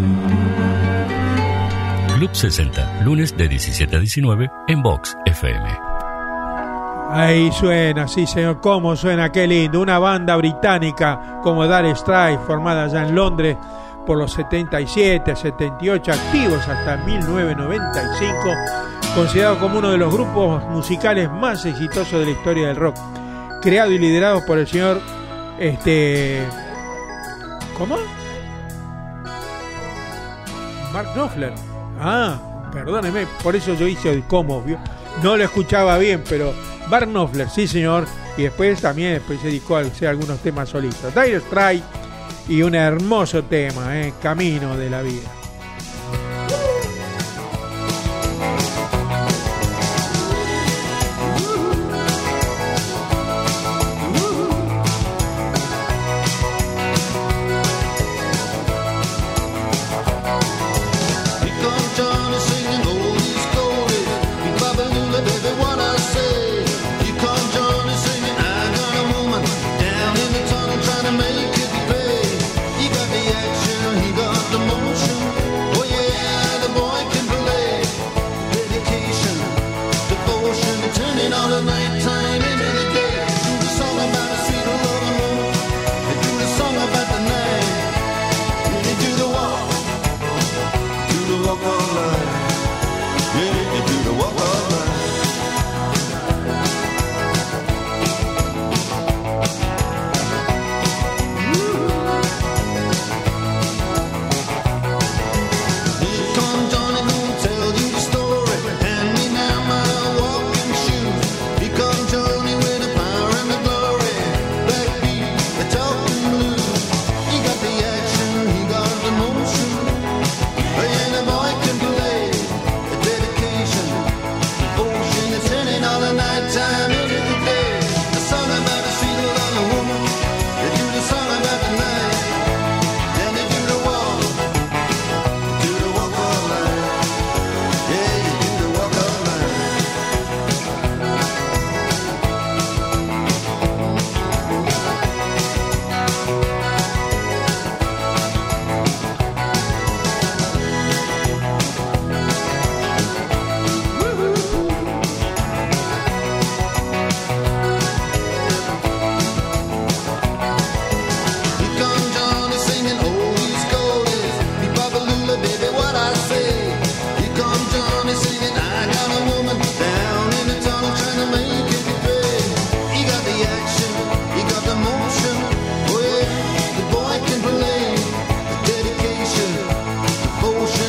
Club sesenta, lunes de diecisiete a diecinueve en Vox F M. Ahí suena, sí señor, cómo suena, qué lindo. Una banda británica como Dire Straits, formada allá en Londres por los setenta y siete, setenta y ocho, activos hasta mil novecientos noventa y cinco, considerado como uno de los grupos musicales más exitosos de la historia del rock, creado y liderado por el señor este ¿cómo? Mark Knopfler. Ah, perdóneme, por eso yo hice el cómo, ¿vio? No lo escuchaba bien, pero Mark Knopfler, sí señor, y después también después se dedicó a hacer algunos temas solistas. Dire Straits y un hermoso tema, eh, Camino de la Vida. He come Johnny singing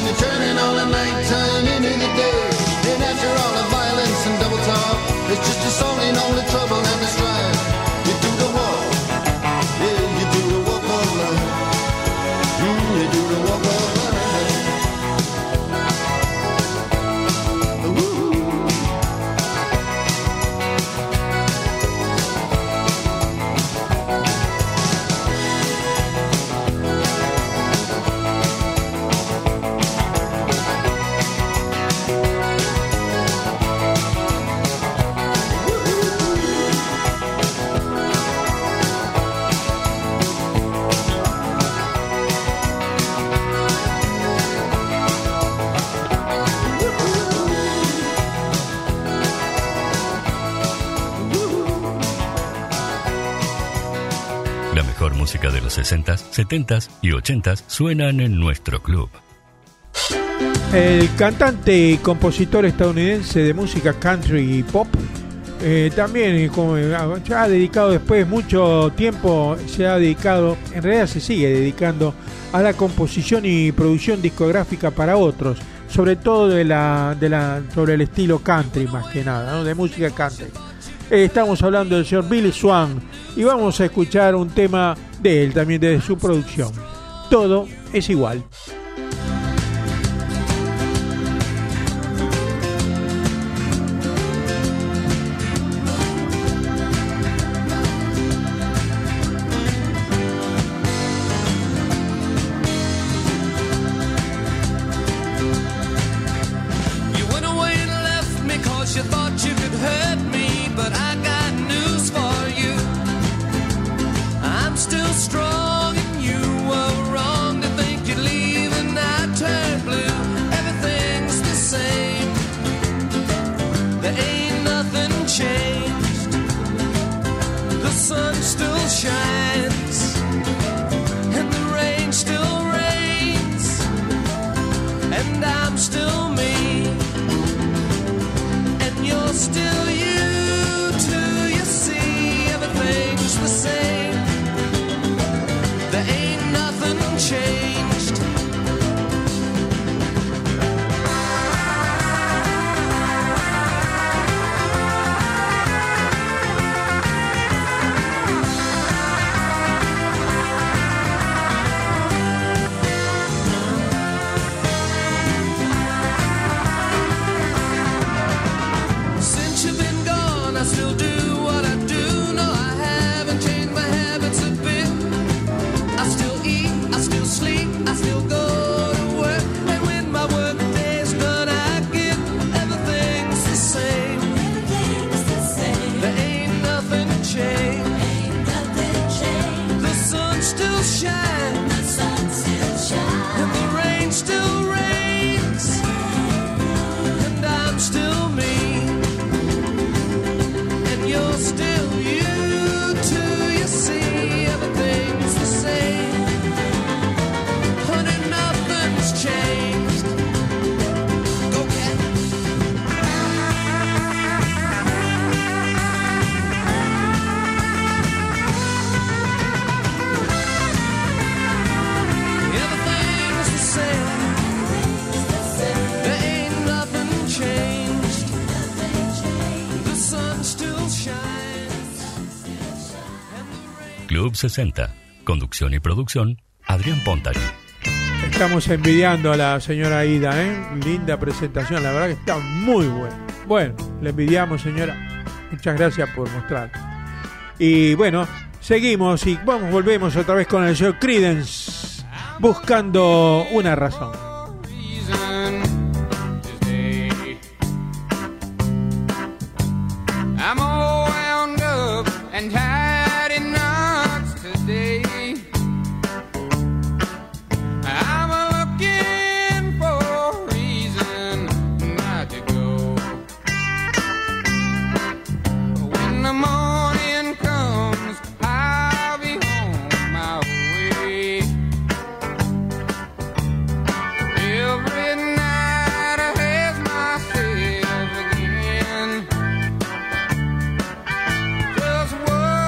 you're turning all the nighttime into the day. And after all the violence and double talk, it's just a song in all the trouble and the strife. You do the walk, yeah, you do the walk of life. Mm, you do the walk of life. Música de los sesentas, setentas y ochentas suenan en nuestro club. El cantante y compositor estadounidense de música country y pop eh, también como, ya ha dedicado después mucho tiempo, se ha dedicado, en realidad se sigue dedicando a la composición y producción discográfica para otros, sobre todo de la, de la, sobre el estilo country más que nada, ¿no? De música country. Eh, estamos hablando del señor Billy Swan y vamos a escuchar un tema de él, también de su producción. Todo es igual. Club sesenta. Conducción y producción, Adrián Pontari. Estamos envidiando a la señora Ida, ¿eh? Linda presentación, la verdad que está muy buena. Bueno, le envidiamos, señora. Muchas gracias por mostrar. Y bueno, seguimos y vamos, volvemos otra vez con el señor Creedence, buscando una razón. I'm all wound up and tied in knots today. I'm looking for a reason not to go. When the morning comes, I'll be on my way. Every night I have myself again. Just what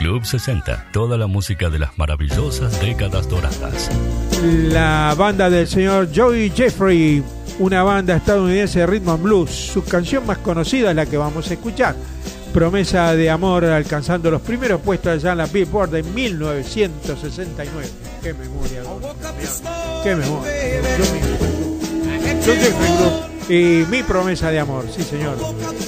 Club sesenta, toda la música de las maravillosas décadas doradas. La banda del señor Joey Jeffrey, una banda estadounidense de rhythm and blues. Su canción más conocida es la que vamos a escuchar, Promesa de Amor, alcanzando los primeros puestos allá en la Billboard de mil novecientos sesenta y nueve. ¡Qué memoria! ¡Qué memoria! Joey Jeffrey Group y Mi Promesa de Amor, sí señor.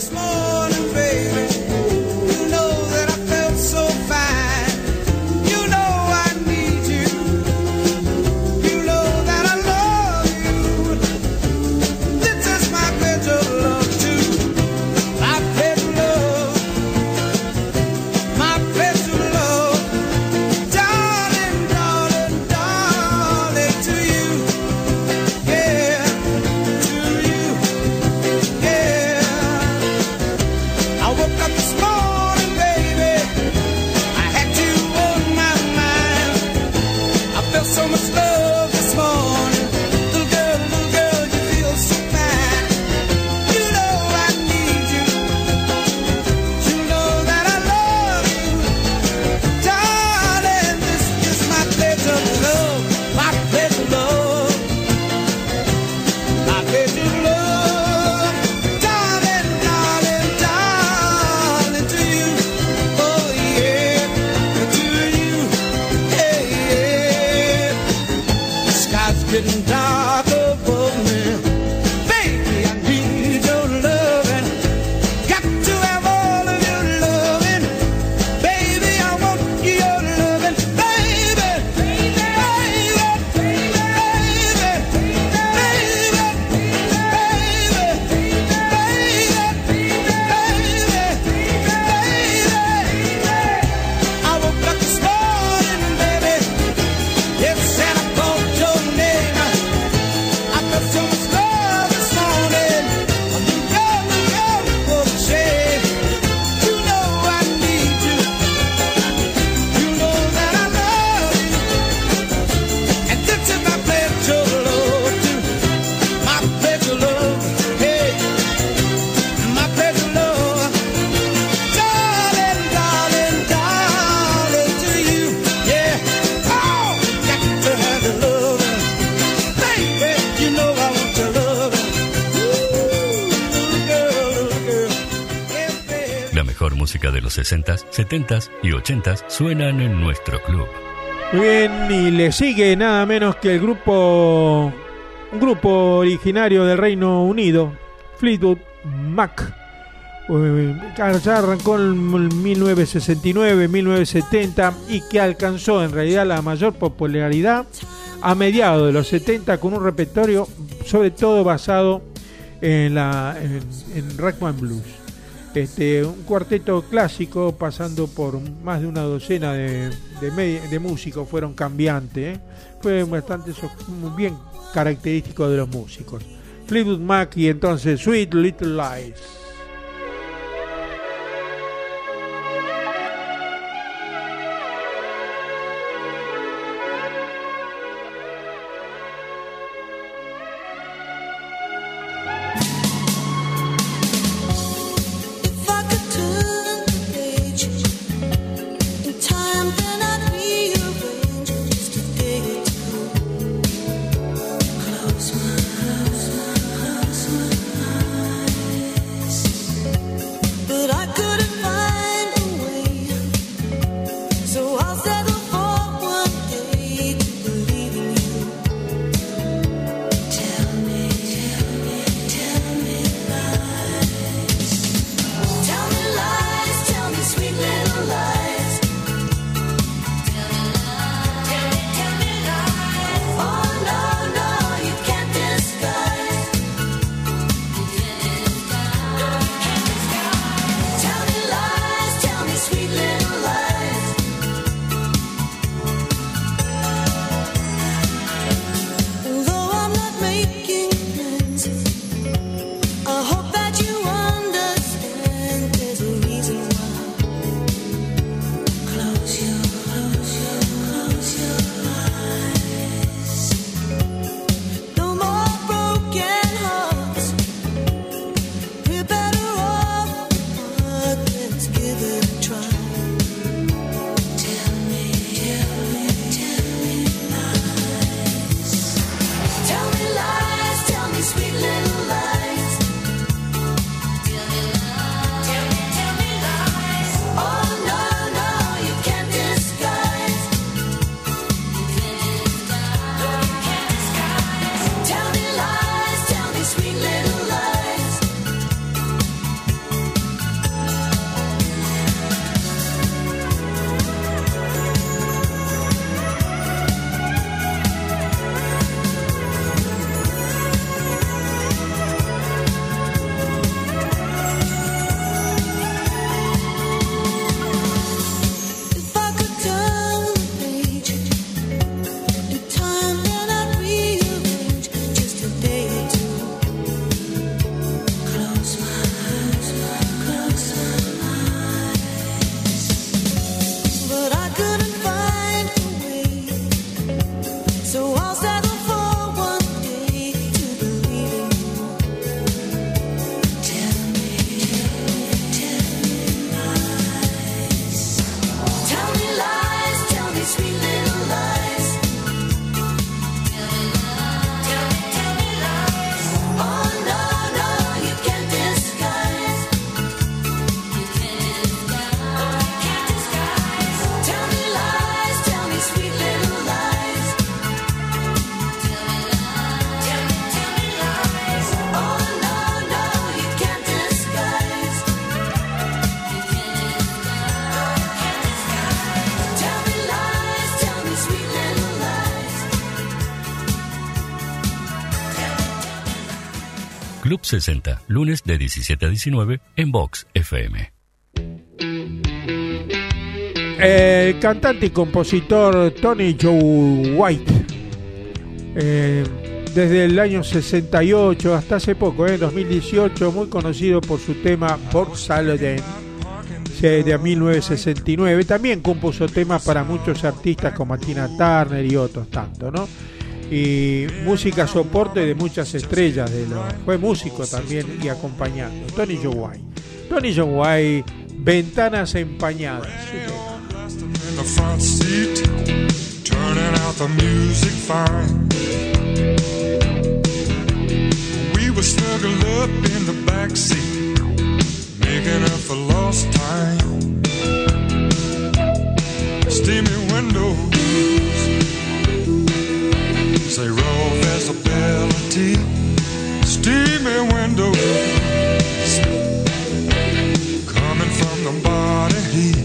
Música de los sesentas, setentas y ochentas suenan en nuestro club. Muy bien, y le sigue nada menos que el grupo, un grupo originario del Reino Unido, Fleetwood Mac. Ya arrancó en mil novecientos sesenta y nueve, mil novecientos setenta y que alcanzó en realidad la mayor popularidad a mediados de los setenta con un repertorio sobre todo basado en, la, en, en rhythm and blues. Este, un cuarteto clásico pasando por más de una docena de, de, media, de músicos fueron cambiantes, ¿eh? Fue bastante muy bien característico de los músicos. Fleetwood Mac y entonces Sweet Little Lies. Close my eyes. Club sesenta, lunes de diecisiete a diecinueve en Vox F M. El cantante y compositor Tony Joe White, eh, desde el año sesenta y ocho hasta hace poco, en eh, dos mil dieciocho, muy conocido por su tema Born Salden de mil novecientos sesenta y nueve. También compuso temas para muchos artistas como Tina Turner y otros tantos, ¿no? Y música soporte de muchas estrellas de los, fue músico también y acompañando. Tony Joe White. Tony Joe White, Ventanas Empañadas. In the front seat, turning out the music fine. We were snuggled up in the back seat, making up for lost time. Steamy windows, say raw visibility. Steamy windows, coming from the body heat.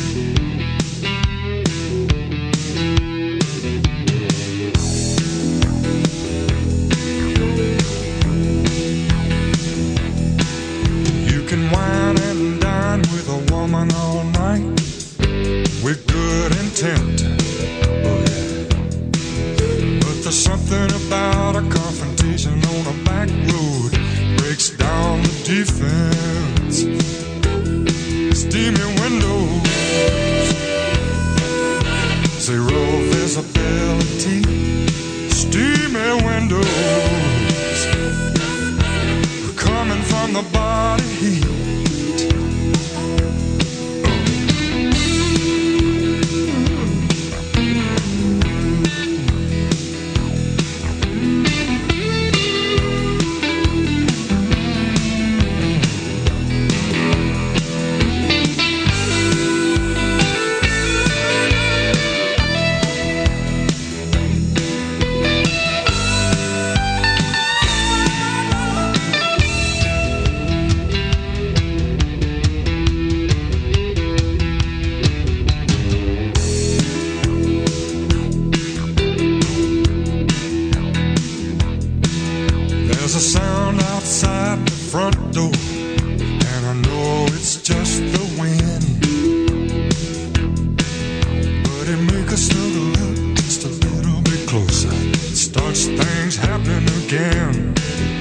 Wine and dine with a woman all night with good intent. Oh yeah. But there's something about a confrontation on a back road breaks down the defense. Steamy windows, zero visibility. Steamy windows, coming from the body heat. There's a sound outside the front door, and I know it's just the wind, but it makes us snuggle up just a little bit closer. It starts things happening again.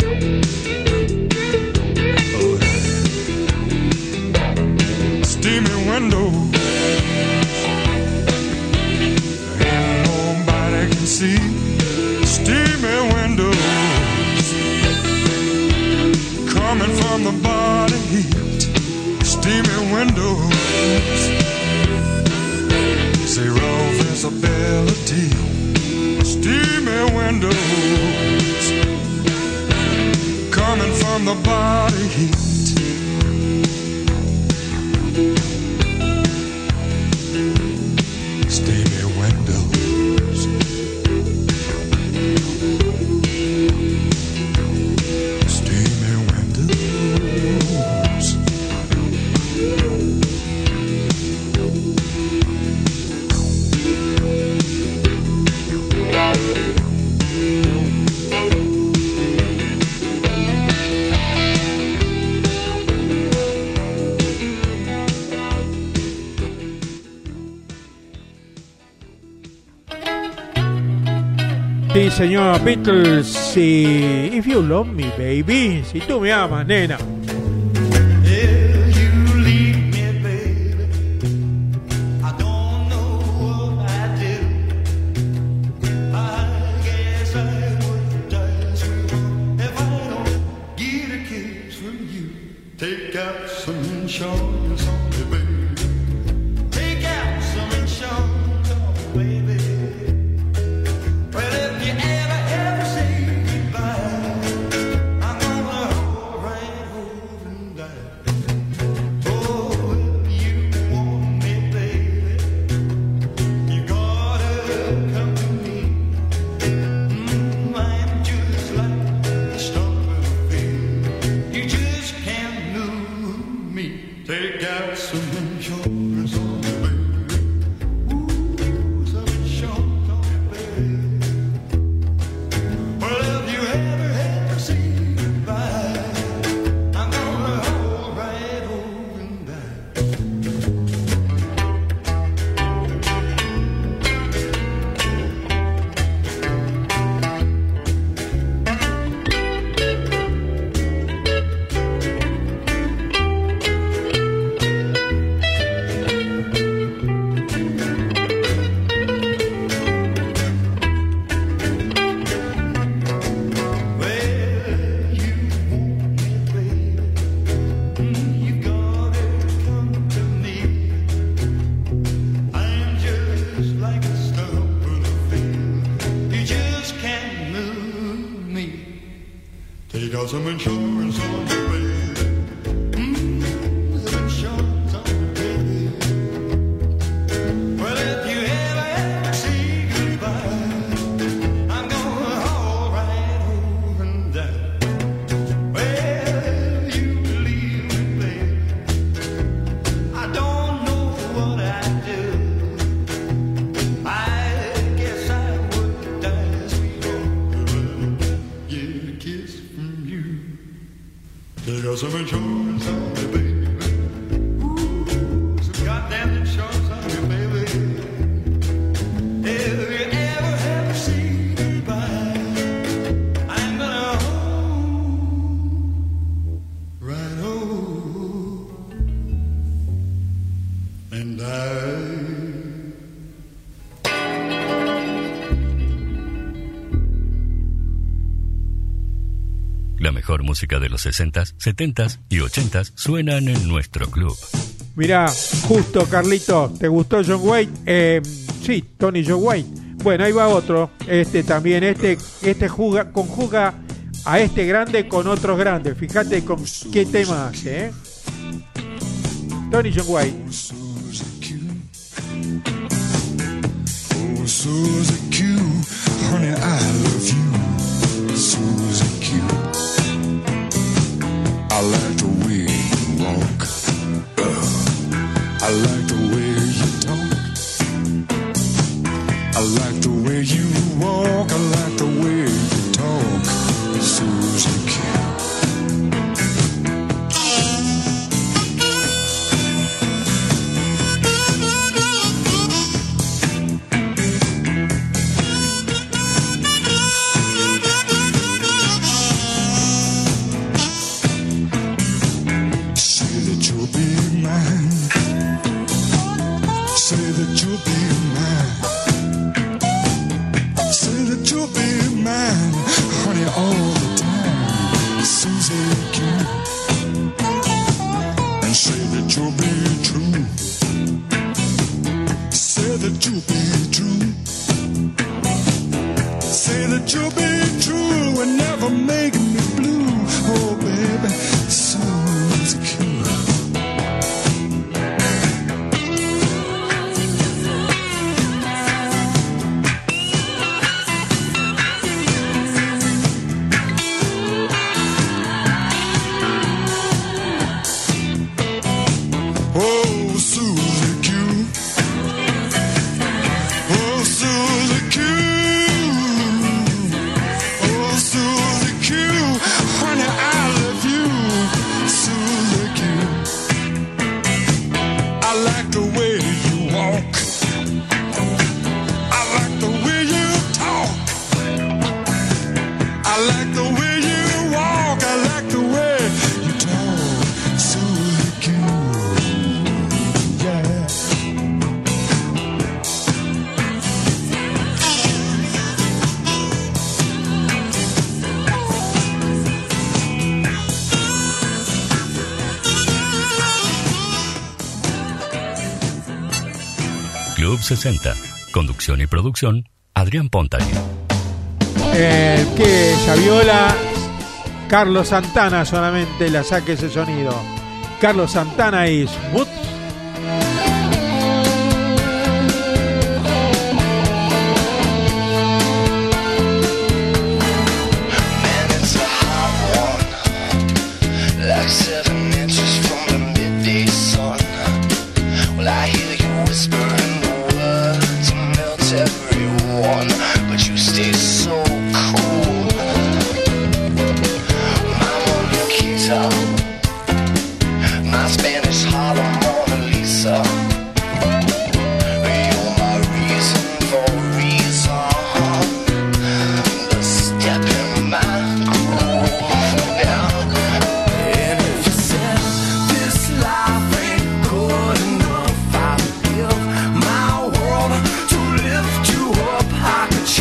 Oh, yeah. Steamy windows, and nobody can see. Steamy windows, coming from the body heat. Steamy windows, zero visibility. Steamy windows, coming from the body heat. Steamy windows. Sí, señor, Beatles, sí. If you love me, baby. Si tú me amas, nena. Take out some insurance on me, baby. Take out some insurance on me, baby. Well, if you ever, ever say goodbye, I'm gonna hold right over and die. Oh, if you want me, baby, you gotta come to me. Mm, I'm just like the star of the field. You just can't lose me. Take out some insurance on me, baby. Ooh, some insurance on me, baby. Well, if you ever had to say goodbye, got some insurance on me, baby. Mm, some insurance on me, baby. Well, if you ever, ever say goodbye, I'm gonna haul right over and down. Well, you leave me, baby. I don't know what I'd do. I guess I would die, sweetheart. Yeah, a kiss from you. They got some insurance on me, baby. Ooh, some goddamn insurance on me, baby. If you ever have to say goodbye, I'm gonna hold right over and die. La mejor música de los sesentas, setentas y ochentas suenan en nuestro club. Mirá, justo, Carlito, ¿te gustó John Waite? Eh, sí, Tony John Waite. Bueno, ahí va otro. Este también, este, este juga, conjuga a este grande con otros grandes. Fíjate con qué tema hace, ¿eh? Tony John Waite. Oh, Susie Q, honey, I love you, Susie Q. I like the way you walk, uh, I like the way you talk, I like the way you walk, I like the way you talk, Susie Q. Say that you'll be mine. Say that you'll be mine, honey, all the time, Susie Q. And say that you'll be true. Say that you'll be true. Say that you'll be true and never make me blue. Oh, baby, Susie Q. Club sesenta. Conducción y producción, Adrián Pontari. Eh, que esa viola, Carlos Santana solamente la saque ese sonido. Carlos Santana y Smooth. Could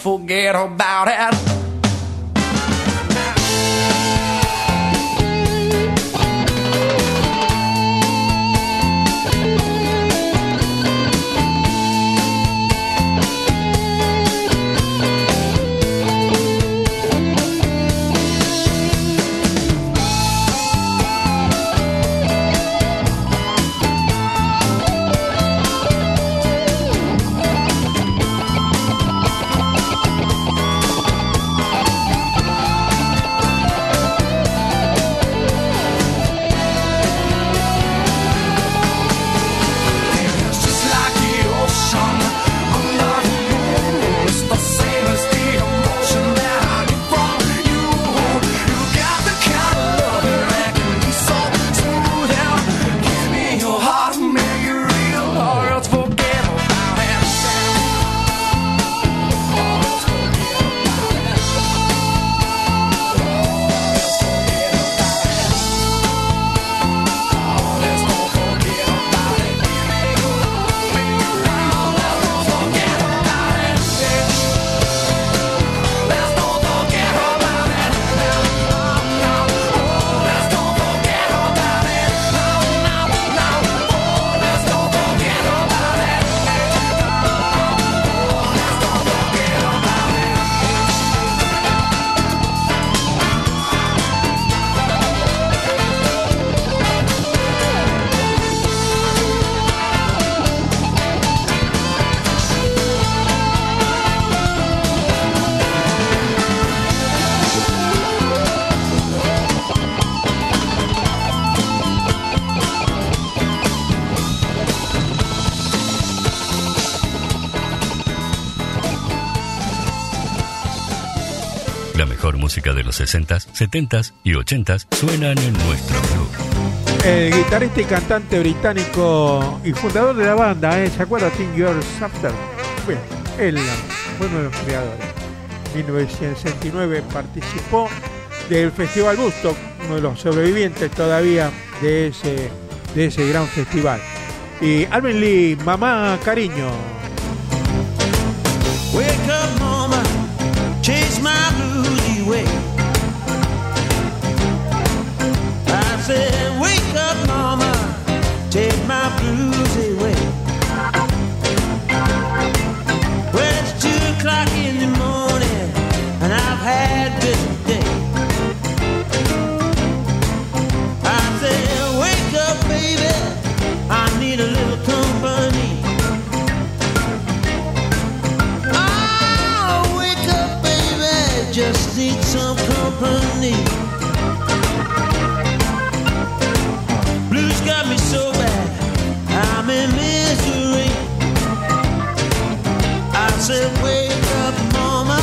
forget about it. Música de los sesentas, setentas y ochentas suenan en nuestro club. El guitarrista y cantante británico y fundador de la banda, ¿eh? ¿Se acuerda? Ten Years After. Bueno, él fue uno de los creadores. En mil novecientos sesenta y nueve participó del Festival Woodstock, uno de los sobrevivientes todavía de ese, de ese gran festival. Y Alvin Lee, Mamá Cariño. Wake up, mama, chase my blues away. I said, wake up, mama, take my blues away. Well, it's two o'clock in the morning, and I've had this day. I said, wake up, baby, I need a little company. Oh, wake up, baby, just need some company. Blues got me so bad, I'm in misery. I said, wake up, mama.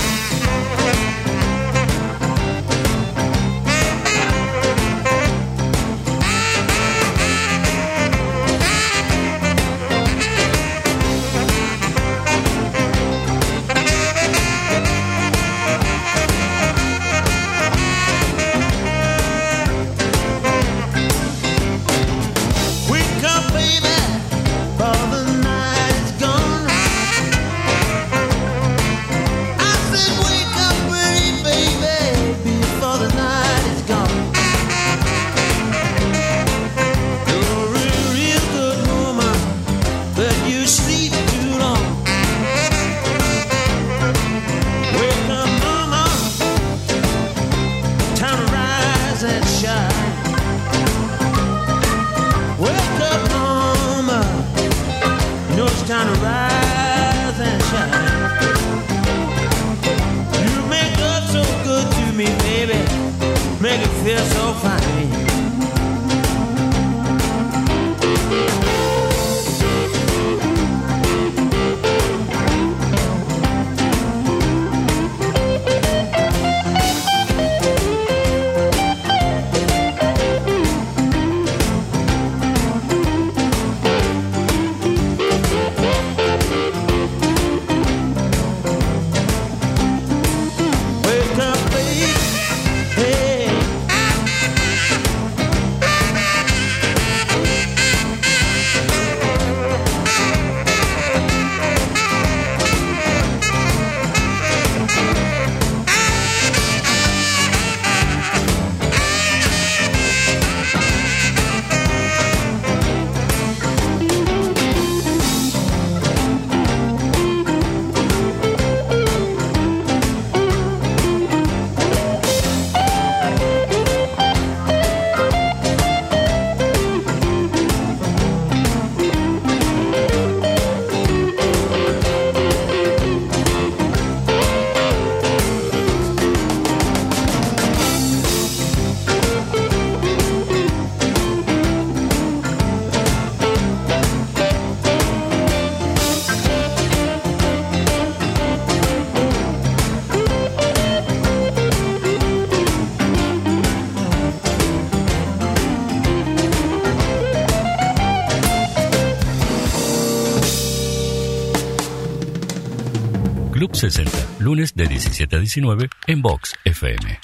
Club sesenta, lunes de diecisiete a diecinueve en Vox F M.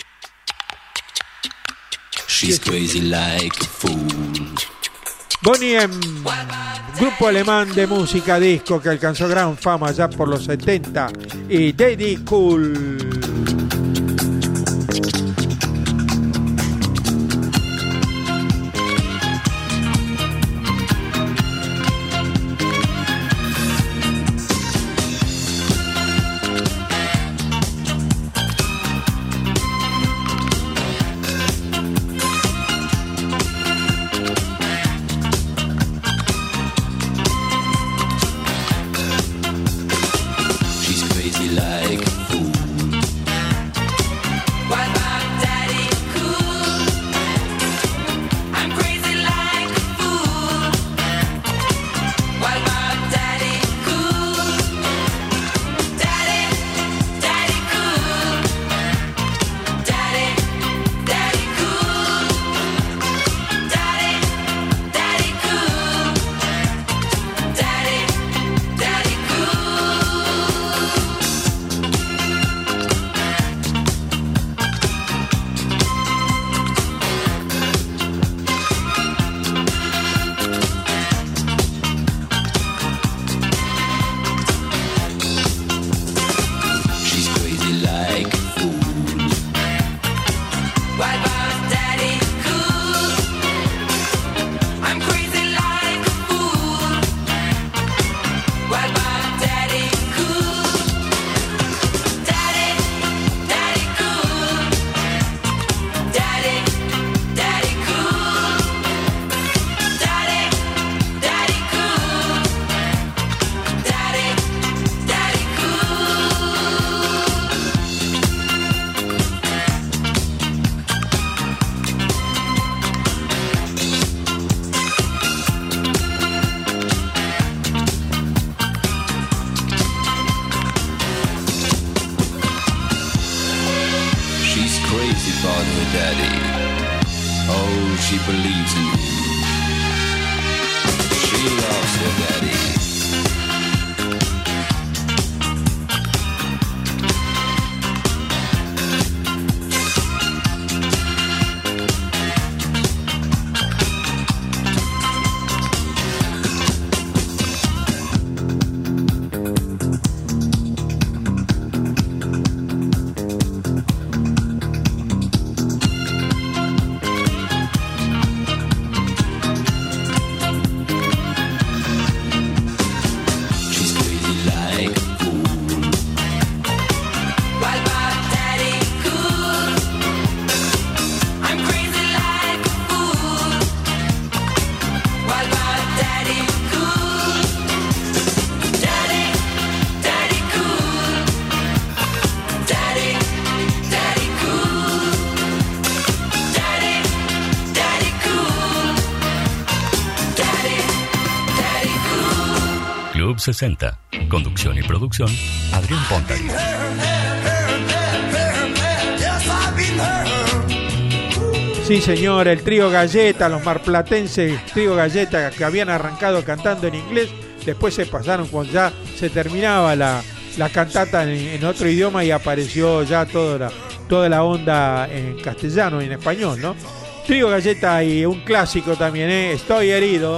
She's crazy like a fool. Bonnie M, grupo alemán de música disco que alcanzó gran fama ya por los setenta, y Daddy Cool. sesenta. Conducción y producción, Adrián Pontari. Sí, señor, el trío Galleta, los marplatenses, trío Galleta, que habían arrancado cantando en inglés, después se pasaron cuando ya se terminaba la, la cantata en, en otro idioma y apareció ya toda la, toda la onda en castellano y en español, ¿no? Trío Galleta y un clásico también, ¿eh? Estoy herido.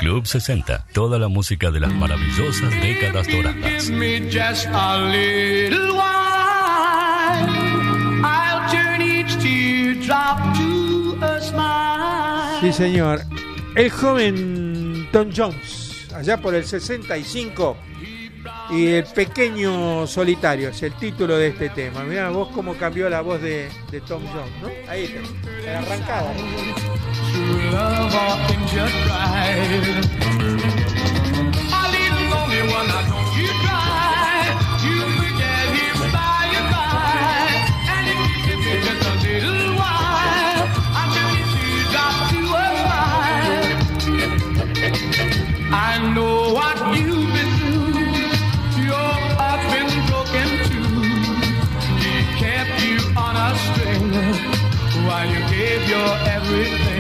Club sesenta, toda la música de las maravillosas décadas doradas. Give me just a little while. I'll turn each teardrop to a smile. Sí, señor. El joven Tom Jones, allá por el sesenta y cinco, y El Pequeño Solitario es el título de este tema. Mirá vos cómo cambió la voz de, de Tom Jones, ¿no? Ahí está, en la arrancada, ¿no? True love often just right. A little lonely one, now don't you cry. You forget him by and by. And if you give me just a little while, I'm turning teardrops to a smile. I know what you've been through. Your heart's been broken too. He kept you on a string while you gave your everything.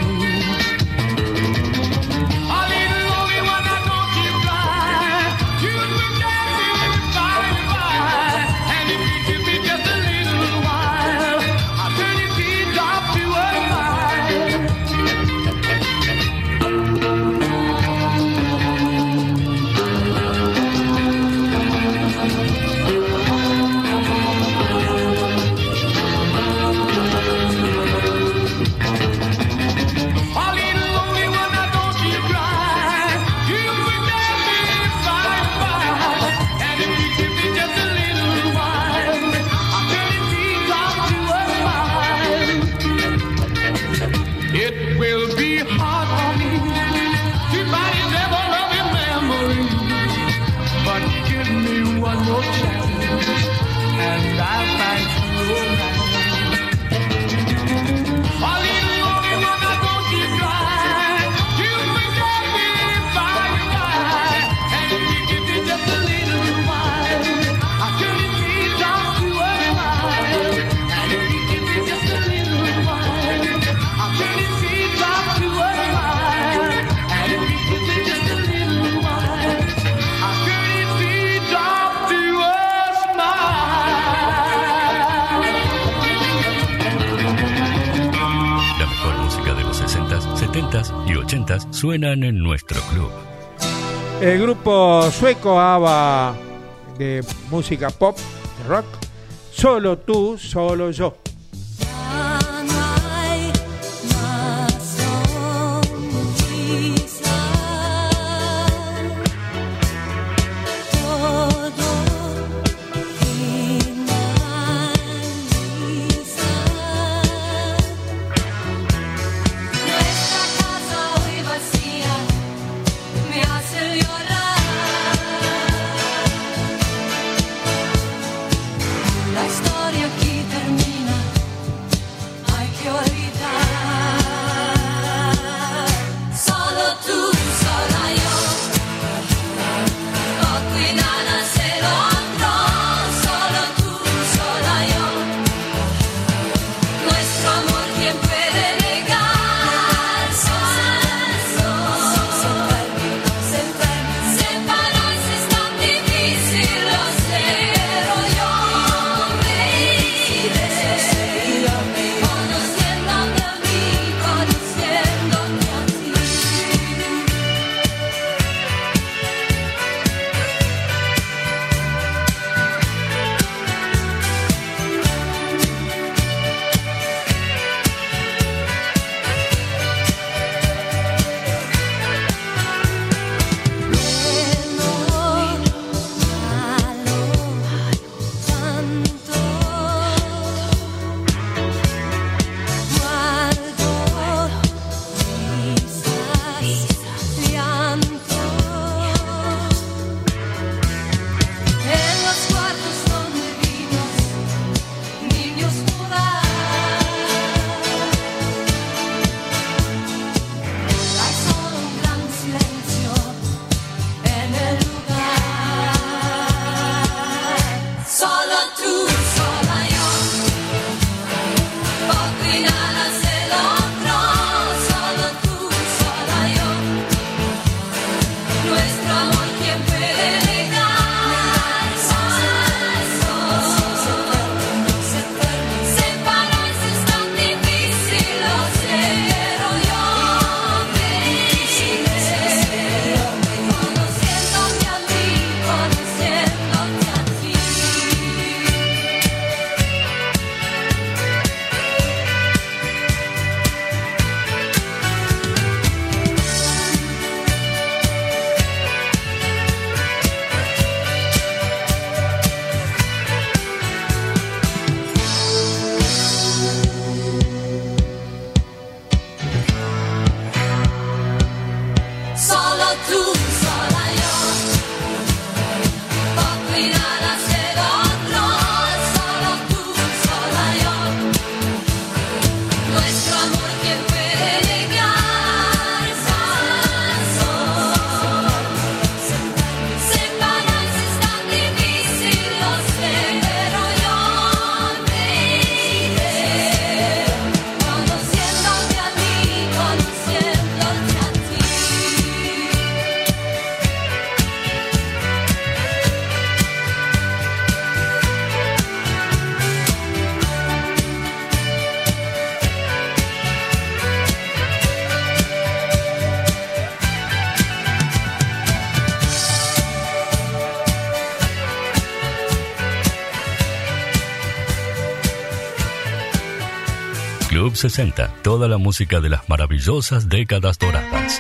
y ochentas suenan en nuestro club. El grupo sueco ABBA de música pop, de rock, Solo tú, solo yo. La historia aquí termina. Club sesenta, toda la música de las maravillosas décadas doradas.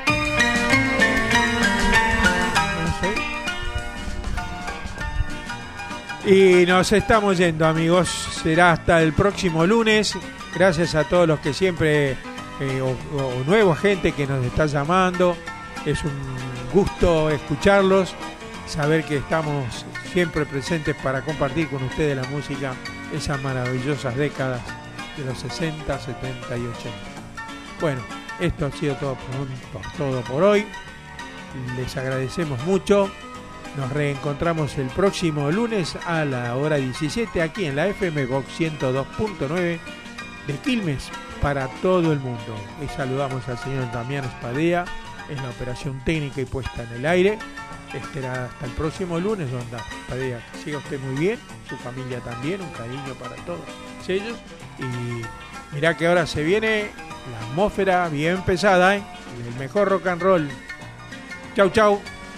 Y nos estamos yendo, amigos. Será hasta el próximo lunes. Gracias a todos los que siempre, eh, o, o nueva gente que nos está llamando. Es un gusto escucharlos, saber que estamos siempre presentes para compartir con ustedes la música, esas maravillosas décadas de los sesenta, setenta y ochenta. Bueno, esto ha sido todo por, todo por hoy. Les agradecemos mucho. Nos reencontramos el próximo lunes a la hora diecisiete aquí en la F M Vox ciento dos punto nueve de Quilmes para todo el mundo. Y saludamos al señor Damián Espadea en la operación técnica y puesta en el aire. Este era hasta el próximo lunes, don Espadea. Que siga usted muy bien, su familia también, un cariño para todos ellos. Y mirá que ahora se viene la atmósfera bien pesada, ¿eh? El mejor rock and roll. Chau, chau.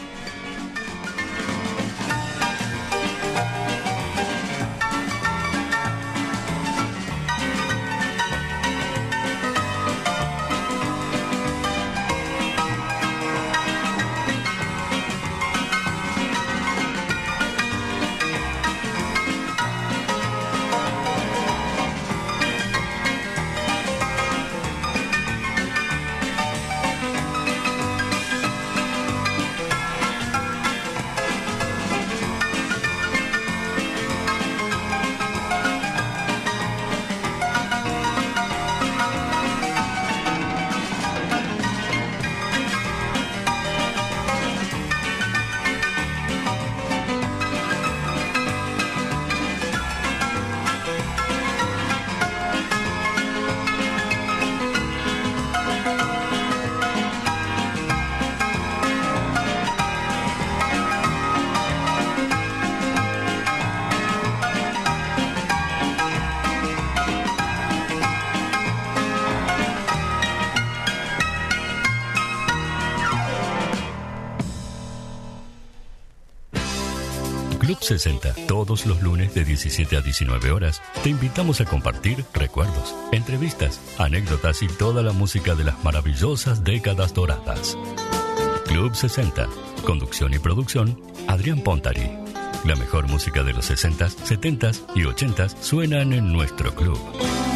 Club sesenta, todos los lunes de diecisiete a diecinueve horas, te invitamos a compartir recuerdos, entrevistas, anécdotas y toda la música de las maravillosas décadas doradas. Club sesenta, conducción y producción, Adrián Pontari. La mejor música de los sesentas, setentas y ochentas suenan en nuestro club.